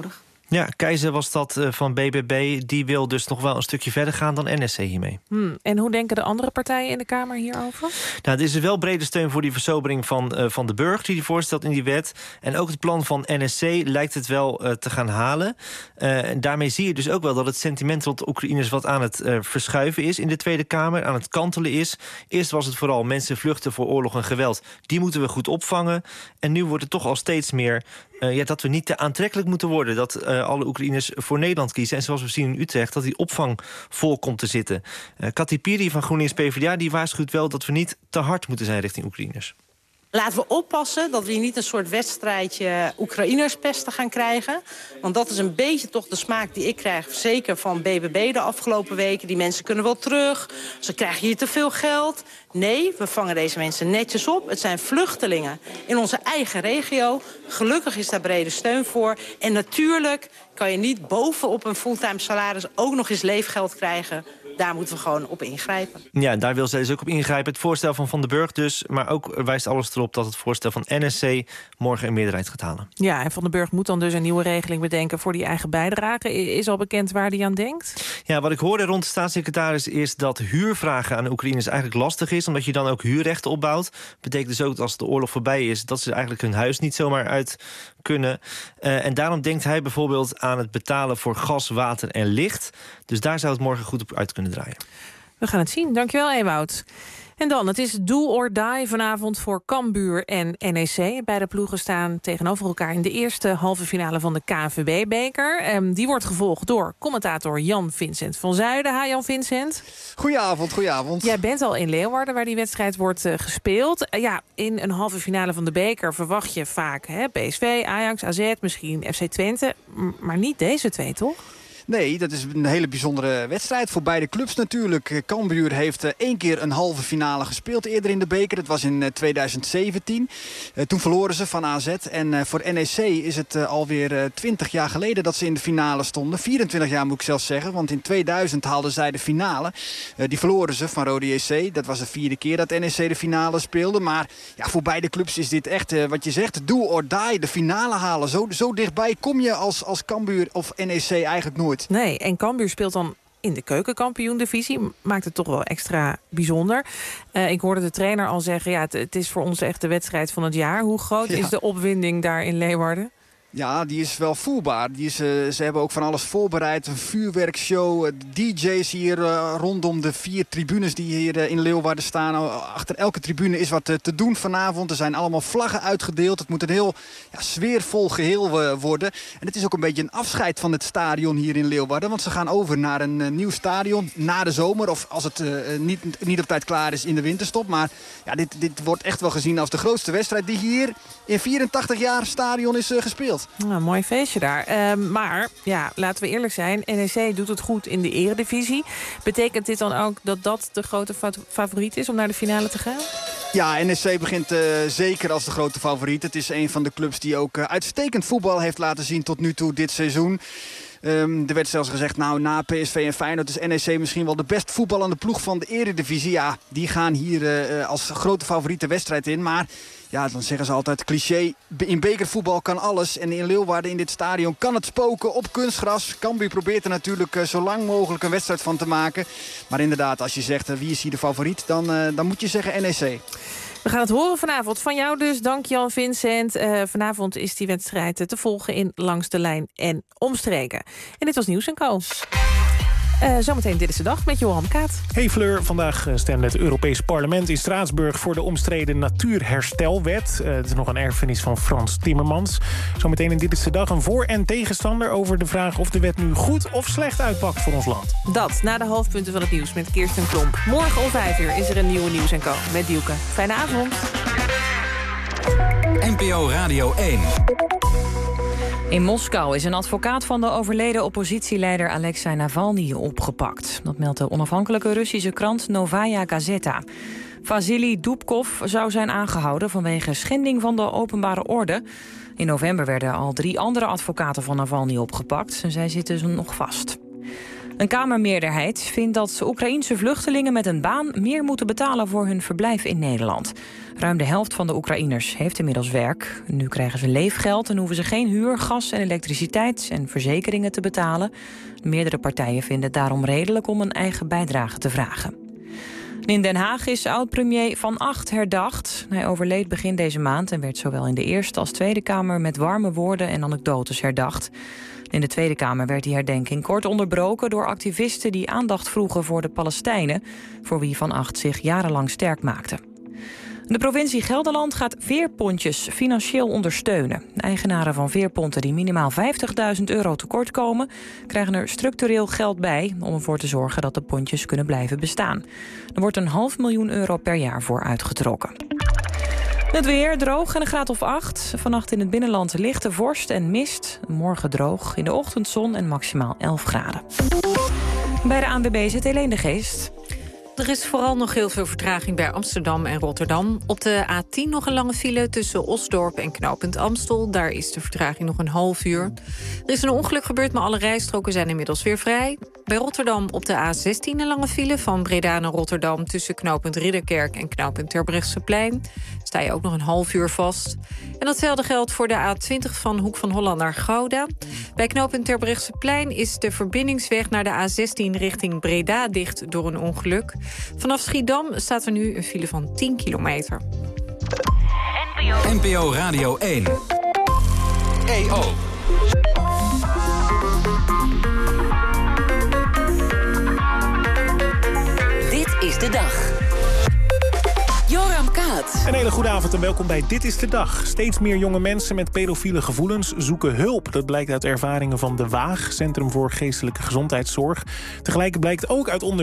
Ja, Keizer was dat van BBB. Die wil dus nog wel een stukje verder gaan dan NSC hiermee. En hoe denken de andere partijen in de Kamer hierover? Nou, er is wel brede steun voor die versobering van de Burg die voorstelt in die wet. En ook het plan van NSC lijkt het wel te gaan halen. Daarmee zie je dus ook wel dat het sentiment rond de Oekraïners wat aan het verschuiven is in de Tweede Kamer, aan het kantelen is. Eerst was het vooral mensen vluchten voor oorlog en geweld. Die moeten we goed opvangen. En nu wordt het toch al steeds meer dat we niet te aantrekkelijk moeten worden. Dat alle Oekraïners voor Nederland kiezen. En zoals we zien in Utrecht, dat die opvang vol komt te zitten. Kati Piri van GroenLinks PvdA die waarschuwt wel dat we niet te hard moeten zijn richting Oekraïners. Laten we oppassen dat we hier niet een soort wedstrijdje Oekraïnerspesten gaan krijgen. Want dat is een beetje toch de smaak die ik krijg, zeker van BBB de afgelopen weken. Die mensen kunnen wel terug, ze krijgen hier te veel geld. Nee, we vangen deze mensen netjes op. Het zijn vluchtelingen in onze eigen regio. Gelukkig is daar brede steun voor. En natuurlijk kan je niet bovenop een fulltime salaris ook nog eens leefgeld krijgen. Daar moeten we gewoon op ingrijpen. Ja, daar wil zij dus ook op ingrijpen. Het voorstel van Van den Burg dus. Maar ook wijst alles erop dat het voorstel van NSC morgen een meerderheid gaat halen. Ja, en Van den Burg moet dan dus een nieuwe regeling bedenken voor die eigen bijdrage. Is al bekend waar die aan denkt? Ja, wat ik hoorde rond de staatssecretaris is dat huurvragen aan de Oekraïners eigenlijk lastig is, omdat je dan ook huurrechten opbouwt. Betekent dus ook dat als de oorlog voorbij is, dat ze eigenlijk hun huis niet zomaar uit kunnen. En daarom denkt hij bijvoorbeeld aan het betalen voor gas, water en licht. Dus daar zou het morgen goed op uit kunnen draaien. We gaan het zien. Dankjewel, Ewout. En dan, het is do or die vanavond voor Cambuur en NEC. Beide ploegen staan tegenover elkaar in de eerste halve finale van de KNVB-beker. Die wordt gevolgd door commentator Jan-Vincent van Zuiden. Hi Jan-Vincent. Goedenavond. Jij bent al in Leeuwarden, waar die wedstrijd wordt gespeeld. In een halve finale van de beker verwacht je vaak PSV, Ajax, AZ, misschien FC Twente. Maar niet deze twee, toch? Nee, dat is een hele bijzondere wedstrijd voor beide clubs natuurlijk. Cambuur heeft 1 keer een halve finale gespeeld eerder in de beker. Dat was in 2017. Toen verloren ze van AZ. En voor NEC is het alweer 20 jaar geleden dat ze in de finale stonden. 24 jaar moet ik zelfs zeggen, want in 2000 haalden zij de finale. Die verloren ze van Rode JC. Dat was de 4e keer dat NEC de finale speelde. Maar ja, voor beide clubs is dit echt, wat je zegt, do or die. De finale halen. Zo dichtbij kom je als Cambuur of NEC eigenlijk nooit. Nee, en Cambuur speelt dan in de keukenkampioen-divisie. Maakt het toch wel extra bijzonder. Ik hoorde de trainer al zeggen, het is voor ons echt de wedstrijd van het jaar. Hoe groot is de opwinding daar in Leeuwarden? Ja, die is wel voelbaar. Ze hebben ook van alles voorbereid. Een vuurwerkshow, DJ's hier rondom de 4 tribunes die hier in Leeuwarden staan. Achter elke tribune is wat te doen vanavond. Er zijn allemaal vlaggen uitgedeeld. Het moet een heel sfeervol geheel worden. En het is ook een beetje een afscheid van het stadion hier in Leeuwarden. Want ze gaan over naar een nieuw stadion na de zomer. Of als het niet op tijd klaar is in de winterstop. Maar ja, dit wordt echt wel gezien als de grootste wedstrijd die hier in 84 jaar stadion is gespeeld. Nou, mooi feestje daar. Maar ja, laten we eerlijk zijn. NEC doet het goed in de eredivisie. Betekent dit dan ook dat de grote favoriet is om naar de finale te gaan? Ja, NEC begint zeker als de grote favoriet. Het is een van de clubs die ook uitstekend voetbal heeft laten zien tot nu toe dit seizoen. Er werd zelfs gezegd, na PSV en Feyenoord is NEC misschien wel de best voetballende ploeg van de eredivisie. Ja, die gaan hier als grote favoriet de wedstrijd in. Maar ja, dan zeggen ze altijd cliché, in bekervoetbal kan alles. En in Leeuwarden, in dit stadion, kan het spoken op kunstgras. Cambuur probeert er natuurlijk zo lang mogelijk een wedstrijd van te maken. Maar inderdaad, als je zegt wie is hier de favoriet, dan moet je zeggen NEC. We gaan het horen vanavond van jou dus. Dank Jan-Vincent. Vanavond is die wedstrijd te volgen in Langs de Lijn en Omstreken. En dit was Nieuws & Co. Zometeen Dit is de Dag met Johan Kaat. Hey Fleur, vandaag stemde het Europees Parlement in Straatsburg voor de omstreden Natuurherstelwet. Het is nog een erfenis van Frans Timmermans. Zometeen in Dit is de Dag een voor- en tegenstander over de vraag of de wet nu goed of slecht uitpakt voor ons land. Dat na de hoofdpunten van het nieuws met Kirsten Klomp. Morgen om 5:00 is er een nieuwe Nieuws & Co. met Dielke. Fijne avond. NPO Radio 1. In Moskou is een advocaat van de overleden oppositieleider Alexei Navalny opgepakt. Dat meldt de onafhankelijke Russische krant Novaya Gazeta. Vasily Dubkov zou zijn aangehouden vanwege schending van de openbare orde. In november werden al 3 andere advocaten van Navalny opgepakt en zij zitten nog vast. Een Kamermeerderheid vindt dat Oekraïense vluchtelingen met een baan meer moeten betalen voor hun verblijf in Nederland. Ruim de helft van de Oekraïners heeft inmiddels werk. Nu krijgen ze leefgeld en hoeven ze geen huur, gas en elektriciteit en verzekeringen te betalen. Meerdere partijen vinden het daarom redelijk om een eigen bijdrage te vragen. In Den Haag is oud-premier Van Agt herdacht. Hij overleed begin deze maand en werd zowel in de Eerste als Tweede Kamer met warme woorden en anekdotes herdacht. In de Tweede Kamer werd die herdenking kort onderbroken door activisten die aandacht vroegen voor de Palestijnen, voor wie Van Agt zich jarenlang sterk maakte. De provincie Gelderland gaat veerpontjes financieel ondersteunen. De eigenaren van veerponten die minimaal €50.000 tekort komen, krijgen er structureel geld bij om ervoor te zorgen dat de pontjes kunnen blijven bestaan. Er wordt €500.000 per jaar voor uitgetrokken. Het weer droog en een graad of 8. Vannacht in het binnenland lichte vorst en mist. Morgen droog, in de ochtend zon en maximaal 11 graden. Bij de ANWB zit Helene de Geest. Er is vooral nog heel veel vertraging bij Amsterdam en Rotterdam. Op de A10 nog een lange file tussen Osdorp en knooppunt Amstel. Daar is de vertraging nog een half uur. Er is een ongeluk gebeurd, maar alle rijstroken zijn inmiddels weer vrij. Bij Rotterdam op de A16 een lange file van Breda naar Rotterdam tussen knooppunt Ridderkerk en knooppunt Terbrechtseplein. Sta je ook nog een half uur vast. En datzelfde geldt voor de A20 van Hoek van Holland naar Gouda. Bij knooppunt Terbrechtseplein is de verbindingsweg naar de A16 richting Breda dicht door een ongeluk. Vanaf Schiedam staat er nu een file van 10 kilometer. NPO Radio 1. EO. Dit is de dag. Joram Kaat. Een hele goede avond en welkom bij Dit is de Dag. Steeds meer jonge mensen met pedofiele gevoelens zoeken hulp. Dat blijkt uit ervaringen van De Waag, Centrum voor Geestelijke Gezondheidszorg. Tegelijk blijkt ook uit onderzoek